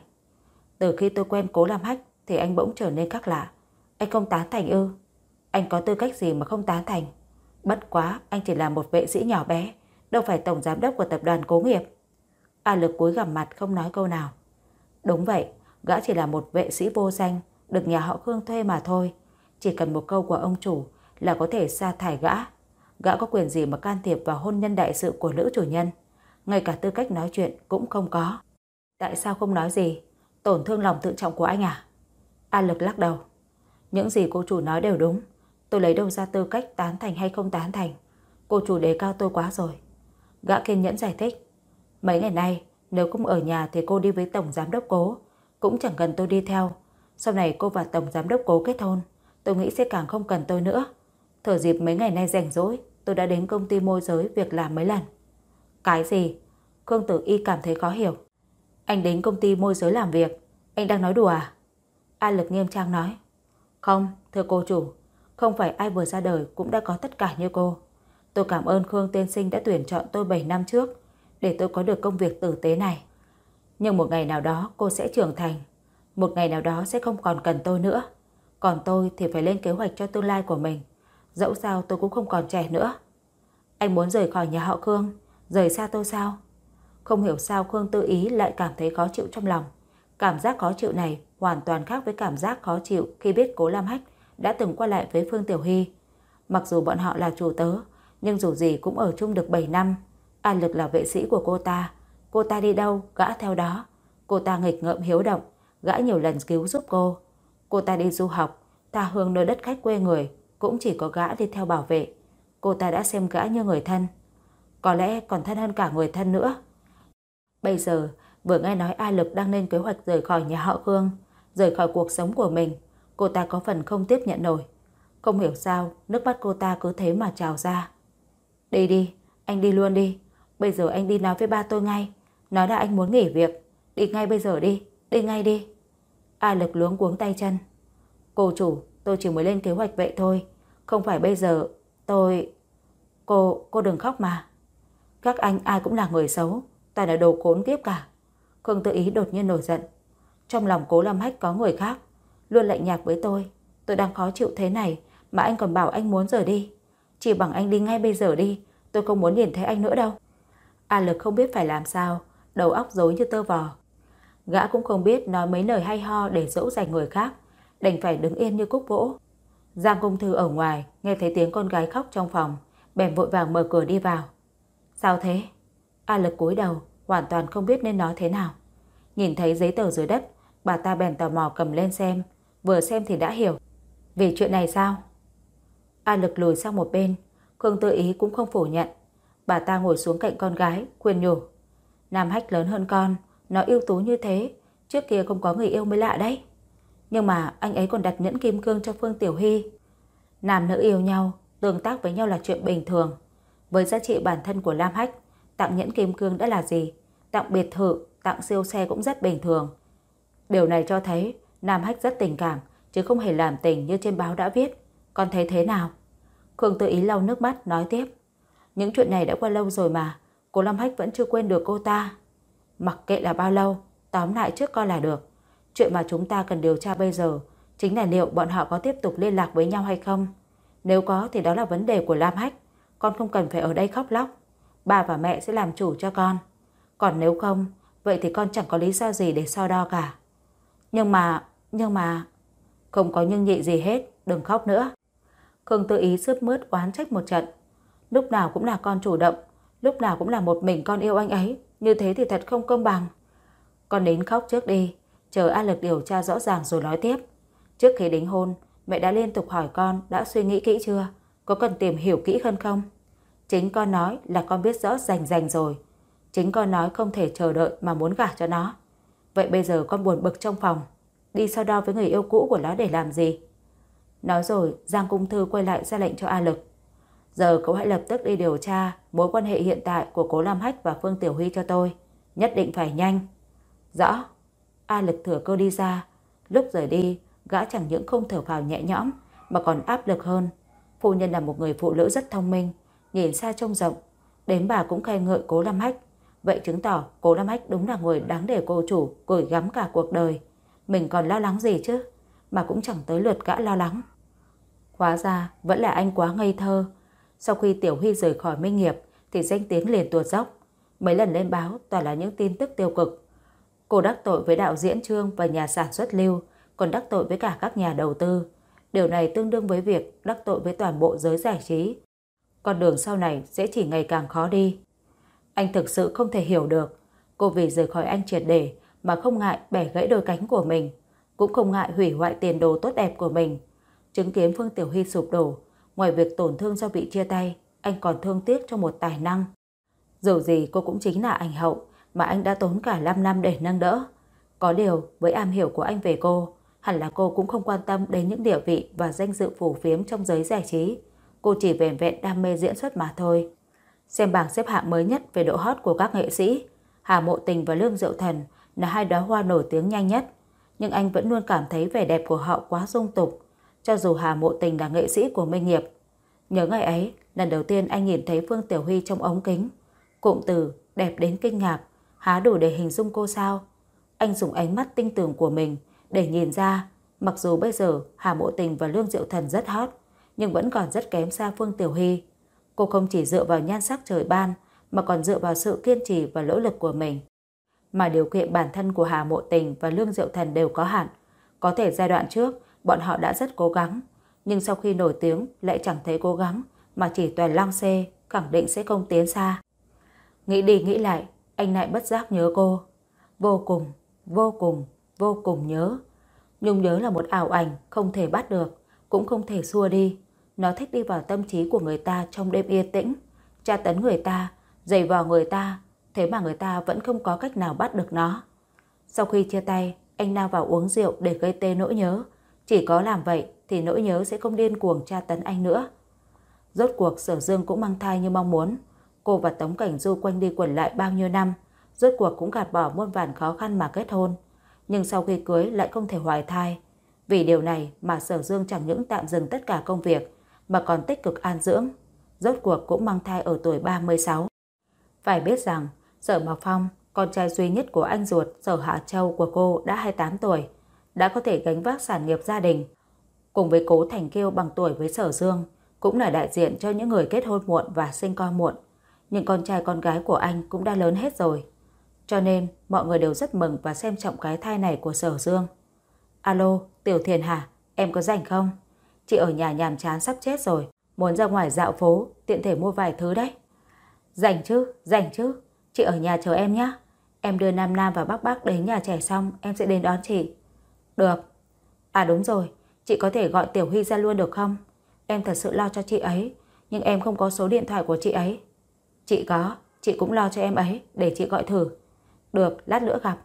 Từ khi tôi quen Cố Lam Hách thì anh bỗng trở nên khác lạ. Anh không tán thành ư? Anh có tư cách gì mà không tán thành? Bất quá anh chỉ là một vệ sĩ nhỏ bé, đâu phải tổng giám đốc của tập đoàn Cố Nghiệp. A Lực cúi gằm mặt không nói câu nào. Đúng vậy, gã chỉ là một vệ sĩ vô danh, được nhà họ Khương thuê mà thôi. Chỉ cần một câu của ông chủ là có thể sa thải gã. Gã có quyền gì mà can thiệp vào hôn nhân đại sự của nữ chủ nhân? Ngay cả tư cách nói chuyện cũng không có. Tại sao không nói gì? Tổn thương lòng tự trọng của anh à? A Lực lắc đầu. Những gì cô chủ nói đều đúng. Tôi lấy đâu ra tư cách tán thành hay không tán thành? Cô chủ đề cao tôi quá rồi. Gã kiên nhẫn giải thích. Mấy ngày nay, nếu không ở nhà thì cô đi với Tổng Giám Đốc Cố. Cũng chẳng cần tôi đi theo. Sau này cô và Tổng Giám Đốc Cố kết hôn, tôi nghĩ sẽ càng không cần tôi nữa. Thở dịp mấy ngày nay rảnh rỗi, tôi đã đến công ty môi giới việc làm mấy lần. Cái gì? Khương Tử Y cảm thấy khó hiểu. Anh đến công ty môi giới làm việc, anh đang nói đùa à? A Lực nghiêm trang nói. Không, thưa cô chủ, không phải ai vừa ra đời cũng đã có tất cả như cô. Tôi cảm ơn Khương tiên sinh đã tuyển chọn tôi bảy năm trước để tôi có được công việc tử tế này. Nhưng một ngày nào đó cô sẽ trưởng thành. Một ngày nào đó sẽ không còn cần tôi nữa. Còn tôi thì phải lên kế hoạch cho tương lai của mình. Dẫu sao tôi cũng không còn trẻ nữa. Anh muốn rời khỏi nhà họ Khương, rời xa tôi sao? Không hiểu sao Khương Tư Ý lại cảm thấy khó chịu trong lòng. Cảm giác khó chịu này hoàn toàn khác với cảm giác khó chịu khi biết Cố Lam Hách đã từng qua lại với Phương Tiểu Hy. Mặc dù bọn họ là chủ tớ, nhưng dù gì cũng ở chung được bảy năm. A Lực là vệ sĩ của cô ta. Cô ta đi đâu, gã theo đó. Cô ta nghịch ngợm hiếu động, gã nhiều lần cứu giúp cô. Cô ta đi du học, tha hương nơi đất khách quê người, cũng chỉ có gã đi theo bảo vệ. Cô ta đã xem gã như người thân. Có lẽ còn thân hơn cả người thân nữa. Bây giờ, vừa nghe nói A Lực đang lên kế hoạch rời khỏi nhà họ Khương, rời khỏi cuộc sống của mình, cô ta có phần không tiếp nhận nổi. Không hiểu sao, nước mắt cô ta cứ thế mà trào ra. Đi đi, anh đi luôn đi. Bây giờ anh đi nói với ba tôi ngay. Nói là anh muốn nghỉ việc. Đi ngay bây giờ đi, đi ngay đi. A Lực luống cuống tay chân. Cô chủ, tôi chỉ mới lên kế hoạch vậy thôi. Không phải bây giờ, tôi... Cô, cô đừng khóc mà. Các anh ai cũng là người xấu, toàn là đồ khốn kiếp cả. Khương Tư Ý đột nhiên nổi giận. Trong lòng Cố Lam Hách có người khác, luôn lạnh nhạt với tôi. Tôi đang khó chịu thế này mà anh còn bảo anh muốn rời đi. Chỉ bằng anh đi ngay bây giờ đi, tôi không muốn nhìn thấy anh nữa đâu. A Lực không biết phải làm sao, đầu óc rối như tơ vò. Gã cũng không biết nói mấy lời hay ho để dỗ dành người khác, đành phải đứng yên như cúc gỗ. Giang Công Thư ở ngoài nghe thấy tiếng con gái khóc trong phòng, bèn vội vàng mở cửa đi vào. Sao thế? A Lực cúi đầu, hoàn toàn không biết nên nói thế nào. Nhìn thấy giấy tờ dưới đất, bà ta bèn tò mò cầm lên xem, vừa xem thì đã hiểu. Vì chuyện này sao? A Lực lùi sang một bên, Khương Tư Ý cũng không phủ nhận. Bà ta ngồi xuống cạnh con gái, khuyên nhủ. Nam Hách lớn hơn con, nó ưu tú như thế, trước kia không có người yêu mới lạ đấy. Nhưng mà anh ấy còn đặt nhẫn kim cương cho Phương Tiểu Hy. Nam nữ yêu nhau, tương tác với nhau là chuyện bình thường. Với giá trị bản thân của Lam Hách, Tặng nhẫn kim cương đã là gì? Tặng biệt thự, tặng siêu xe cũng rất bình thường. Điều này cho thấy Nam Hách rất tình cảm, chứ không hề làm tình như trên báo đã viết. Con thấy thế nào? Khương Tư Ý lau nước mắt nói tiếp. Những chuyện này đã qua lâu rồi mà, cô Lâm Hách vẫn chưa quên được cô ta. Mặc kệ là bao lâu, tóm lại trước coi là được. Chuyện mà chúng ta cần điều tra bây giờ chính là liệu bọn họ có tiếp tục liên lạc với nhau hay không. Nếu có thì đó là vấn đề của Lam Hách. Con không cần phải ở đây khóc lóc. Ba và mẹ sẽ làm chủ cho con. Còn nếu không, vậy thì con chẳng có lý do gì để so đo cả. Nhưng mà, nhưng mà... Không có nhưng nhị gì hết, đừng khóc nữa. Khương Tư Ý sướt mướt oán trách một trận. Lúc nào cũng là con chủ động, lúc nào cũng là một mình con yêu anh ấy. Như thế thì thật không công bằng. Con đến khóc trước đi, chờ A Lực điều tra rõ ràng rồi nói tiếp. Trước khi đính hôn, mẹ đã liên tục hỏi con đã suy nghĩ kỹ chưa? Có cần tìm hiểu kỹ hơn không? Chính con nói là con biết rõ rành rành rồi. Chính con nói không thể chờ đợi mà muốn gả cho nó. Vậy bây giờ con buồn bực trong phòng, đi so đo với người yêu cũ của nó để làm gì? Nói rồi, Giang Cung Thư quay lại ra lệnh cho A Lực. Giờ cậu hãy lập tức đi điều tra mối quan hệ hiện tại của cố Lam Hách và Phương Tiểu Huy cho tôi. Nhất định phải nhanh. Rõ. A Lực thừa cơ đi ra. Lúc rời đi, gã chẳng những không thở phào nhẹ nhõm mà còn áp lực hơn. Phu nhân là một người phụ nữ rất thông minh, nhìn xa trông rộng. Đến bà cũng khen ngợi cố Lam Hách. Vậy chứng tỏ cố Lam Hách đúng là người đáng để cô chủ gửi gắm cả cuộc đời. Mình còn lo lắng gì chứ? Mà cũng chẳng tới lượt gã lo lắng. Hóa ra vẫn là anh quá ngây thơ. Sau khi Tiểu Huy rời khỏi Minh Nghiệp thì danh tiếng liền tuột dốc. Mấy lần lên báo toàn là những tin tức tiêu cực. Cô đắc tội với đạo diễn Trương và nhà sản xuất Lưu, còn đắc tội với cả các nhà đầu tư. Điều này tương đương với việc đắc tội với toàn bộ giới giải trí. Con đường sau này sẽ chỉ ngày càng khó đi. Anh thực sự không thể hiểu được. Cô vì rời khỏi anh triệt để mà không ngại bẻ gãy đôi cánh của mình, cũng không ngại hủy hoại tiền đồ tốt đẹp của mình. Chứng kiến Phương Tiểu Huy sụp đổ, ngoài việc tổn thương do bị chia tay, anh còn thương tiếc cho một tài năng. Dù gì cô cũng chính là ảnh hậu mà anh đã tốn cả năm năm để nâng đỡ. Có điều với am hiểu của anh về cô, hẳn là cô cũng không quan tâm đến những địa vị và danh dự phù phiếm trong giới giải trí. Cô chỉ vẻn vẹn đam mê diễn xuất mà thôi. Xem bảng xếp hạng mới nhất về độ hot của các nghệ sĩ, Hà Mộ Tình và Lương Diệu Thần là hai đóa hoa nổi tiếng nhanh nhất. Nhưng anh vẫn luôn cảm thấy vẻ đẹp của họ quá dung tục, cho dù Hà Mộ Tình là nghệ sĩ của Minh Nghiệp. Nhớ ngày ấy, lần đầu tiên anh nhìn thấy Phương Tiểu Huy trong ống kính. Cụm từ đẹp đến kinh ngạc há đủ để hình dung cô sao. Anh dùng ánh mắt tinh tường của mình để nhìn ra, mặc dù bây giờ Hà Mộ Tình và Lương Diệu Thần rất hot, nhưng vẫn còn rất kém xa Phương Tiểu Huy. Cô không chỉ dựa vào nhan sắc trời ban, mà còn dựa vào sự kiên trì và nỗ lực của mình. Mà điều kiện bản thân của Hà Mộ Tình và Lương Diệu Thần đều có hạn. Có thể giai đoạn trước, bọn họ đã rất cố gắng, nhưng sau khi nổi tiếng lại chẳng thấy cố gắng, mà chỉ toàn lăng xê, khẳng định sẽ không tiến xa. Nghĩ đi nghĩ lại, anh lại bất giác nhớ cô. Vô cùng, vô cùng, vô cùng nhớ. Nhung nhớ là một ảo ảnh không thể bắt được, cũng không thể xua đi. Nó thích đi vào tâm trí của người ta trong đêm yên tĩnh, tra tấn người ta, giày vò người ta, thế mà người ta vẫn không có cách nào bắt được nó. Sau khi chia tay, anh lao vào uống rượu để gây tê nỗi nhớ. Chỉ có làm vậy thì nỗi nhớ sẽ không điên cuồng tra tấn anh nữa. Rốt cuộc Sở Dương cũng mang thai như mong muốn. Cô và Tống Cảnh Du quanh đi quẩn lại bao nhiêu năm, rốt cuộc cũng gạt bỏ muôn vàn khó khăn mà kết hôn. Nhưng sau khi cưới lại không thể hoài thai. Vì điều này mà Sở Dương chẳng những tạm dừng tất cả công việc, mà còn tích cực an dưỡng. Rốt cuộc cũng mang thai ở tuổi ba mươi sáu. Phải biết rằng Sở Mạc Phong, con trai duy nhất của anh ruột Sở Hạ Châu của cô đã hai mươi tám tuổi, đã có thể gánh vác sản nghiệp gia đình. Cùng với Cố Thành Kiêu bằng tuổi với Sở Dương, cũng là đại diện cho những người kết hôn muộn và sinh con muộn. Nhưng con trai con gái của anh cũng đã lớn hết rồi. Cho nên mọi người đều rất mừng và xem trọng cái thai này của Sở Dương. Alo, Tiểu Thiền hả? Em có rảnh không? Chị ở nhà nhàm chán sắp chết rồi, muốn ra ngoài dạo phố, tiện thể mua vài thứ đấy. Rảnh chứ, rảnh chứ. Chị ở nhà chờ em nhé. Em đưa Nam Nam và Bắc Bắc đến nhà trẻ xong, em sẽ đến đón chị. Được. À đúng rồi, chị có thể gọi Tiểu Huy ra luôn được không? Em thật sự lo cho chị ấy, nhưng em không có số điện thoại của chị ấy. Chị có, chị cũng lo cho em ấy, để chị gọi thử. Được, lát nữa gặp.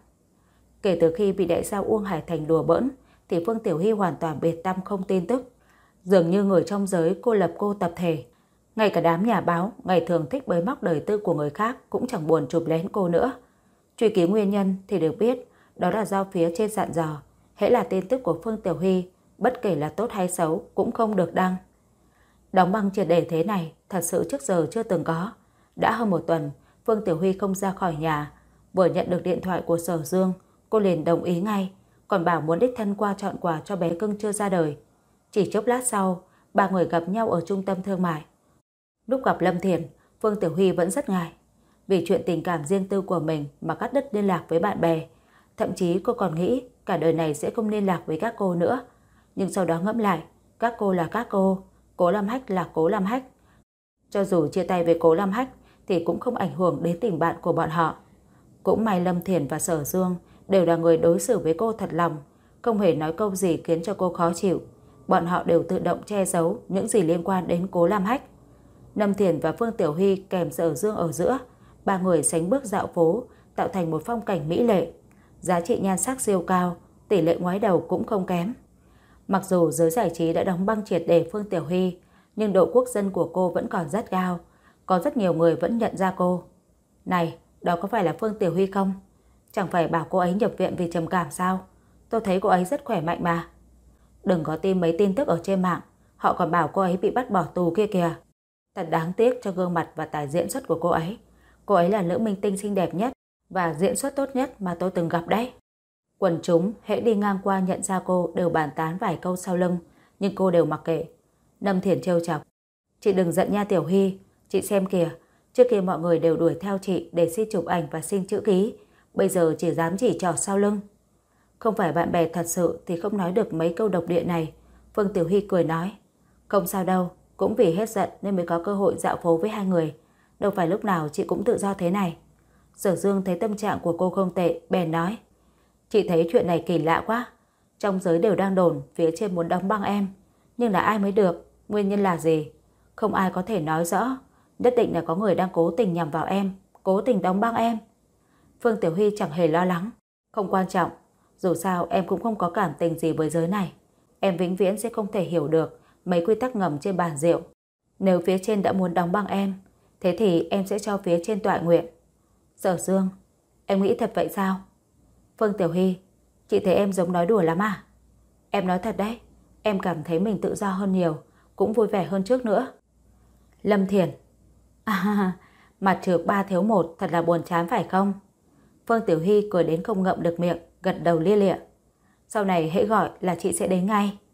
Kể từ khi bị đại sao Uông Hải Thành đùa bỡn, thì Phương Tiểu Huy hoàn toàn biệt tâm không tin tức. Dường như người trong giới cô lập cô tập thể. Ngay cả đám nhà báo ngày thường thích bới móc đời tư của người khác cũng chẳng buồn chụp lén cô nữa. Truy cứu nguyên nhân thì được biết đó là do phía trên dặn dò, hễ là tin tức của Phương Tiểu Huy, bất kể là tốt hay xấu cũng không được đăng. Đóng băng triệt để thế này thật sự trước giờ chưa từng có. Đã hơn một tuần, Phương Tiểu Huy không ra khỏi nhà. Vừa nhận được điện thoại của Sở Dương, cô liền đồng ý ngay, còn bảo muốn đích thân qua chọn quà cho bé cưng chưa ra đời. Chỉ chốc lát sau, ba người gặp nhau ở trung tâm thương mại. Lúc gặp Lâm Thiển, Phương Tiểu Huy vẫn rất ngại. Vì chuyện tình cảm riêng tư của mình mà cắt đứt liên lạc với bạn bè. Thậm chí cô còn nghĩ cả đời này sẽ không liên lạc với các cô nữa. Nhưng sau đó ngẫm lại, các cô là các cô, Cố Lam Hách là Cố Lam Hách. Cho dù chia tay với Cố Lam Hách thì cũng không ảnh hưởng đến tình bạn của bọn họ. Cũng may Lâm Thiển và Sở Dương đều là người đối xử với cô thật lòng, không hề nói câu gì khiến cho cô khó chịu. Bọn họ đều tự động che giấu những gì liên quan đến Cố Lam Hách. Lâm Thiển và Phương Tiểu Huy kèm Sở Dương ở giữa, ba người sánh bước dạo phố, tạo thành một phong cảnh mỹ lệ. Giá trị nhan sắc siêu cao, tỷ lệ ngoái đầu cũng không kém. Mặc dù giới giải trí đã đóng băng triệt để Phương Tiểu Huy, nhưng độ quốc dân của cô vẫn còn rất cao. Có rất nhiều người vẫn nhận ra cô. Này, đó có phải là Phương Tiểu Huy không? Chẳng phải bảo cô ấy nhập viện vì trầm cảm sao? Tôi thấy cô ấy rất khỏe mạnh mà. Đừng có tin mấy tin tức ở trên mạng, họ còn bảo cô ấy bị bắt bỏ tù kia kìa. Thật đáng tiếc cho gương mặt và tài diễn xuất của cô ấy. Cô ấy là nữ minh tinh xinh đẹp nhất và diễn xuất tốt nhất mà tôi từng gặp đấy. Quần chúng hễ đi ngang qua nhận ra cô đều bàn tán vài câu sau lưng, nhưng cô đều mặc kệ. Lâm Thiển trêu chọc. Chị đừng giận nha Tiểu Huy, chị xem kìa, trước kia mọi người đều đuổi theo chị để xin chụp ảnh và xin chữ ký, bây giờ chỉ dám chỉ trỏ sau lưng. Không phải bạn bè thật sự thì không nói được mấy câu độc địa này. Phương Tiểu Huy cười nói. Không sao đâu, cũng vì hết giận nên mới có cơ hội dạo phố với hai người. Đâu phải lúc nào chị cũng tự do thế này. Sở Dương thấy tâm trạng của cô không tệ, bèn nói. Chị thấy chuyện này kỳ lạ quá. Trong giới đều đang đồn phía trên muốn đóng băng em. Nhưng là ai mới được? Nguyên nhân là gì? Không ai có thể nói rõ. Nhất định là có người đang cố tình nhằm vào em, cố tình đóng băng em. Phương Tiểu Huy chẳng hề lo lắng. Không quan trọng. Dù sao em cũng không có cảm tình gì với giới này. Em vĩnh viễn sẽ không thể hiểu được mấy quy tắc ngầm trên bàn rượu. Nếu phía trên đã muốn đóng băng em, thế thì em sẽ cho phía trên tọa nguyện. Sở Dương, em nghĩ thật vậy sao? Phương Tiểu Huy, chị thấy em giống nói đùa lắm à? Em nói thật đấy, em cảm thấy mình tự do hơn nhiều, cũng vui vẻ hơn trước nữa. Lâm Thiển, à, mặt trược ba thiếu một thật là buồn chán phải không? Phương Tiểu Huy cười đến không ngậm được miệng, gật đầu lia lịa. Sau này hãy gọi là chị sẽ đến ngay.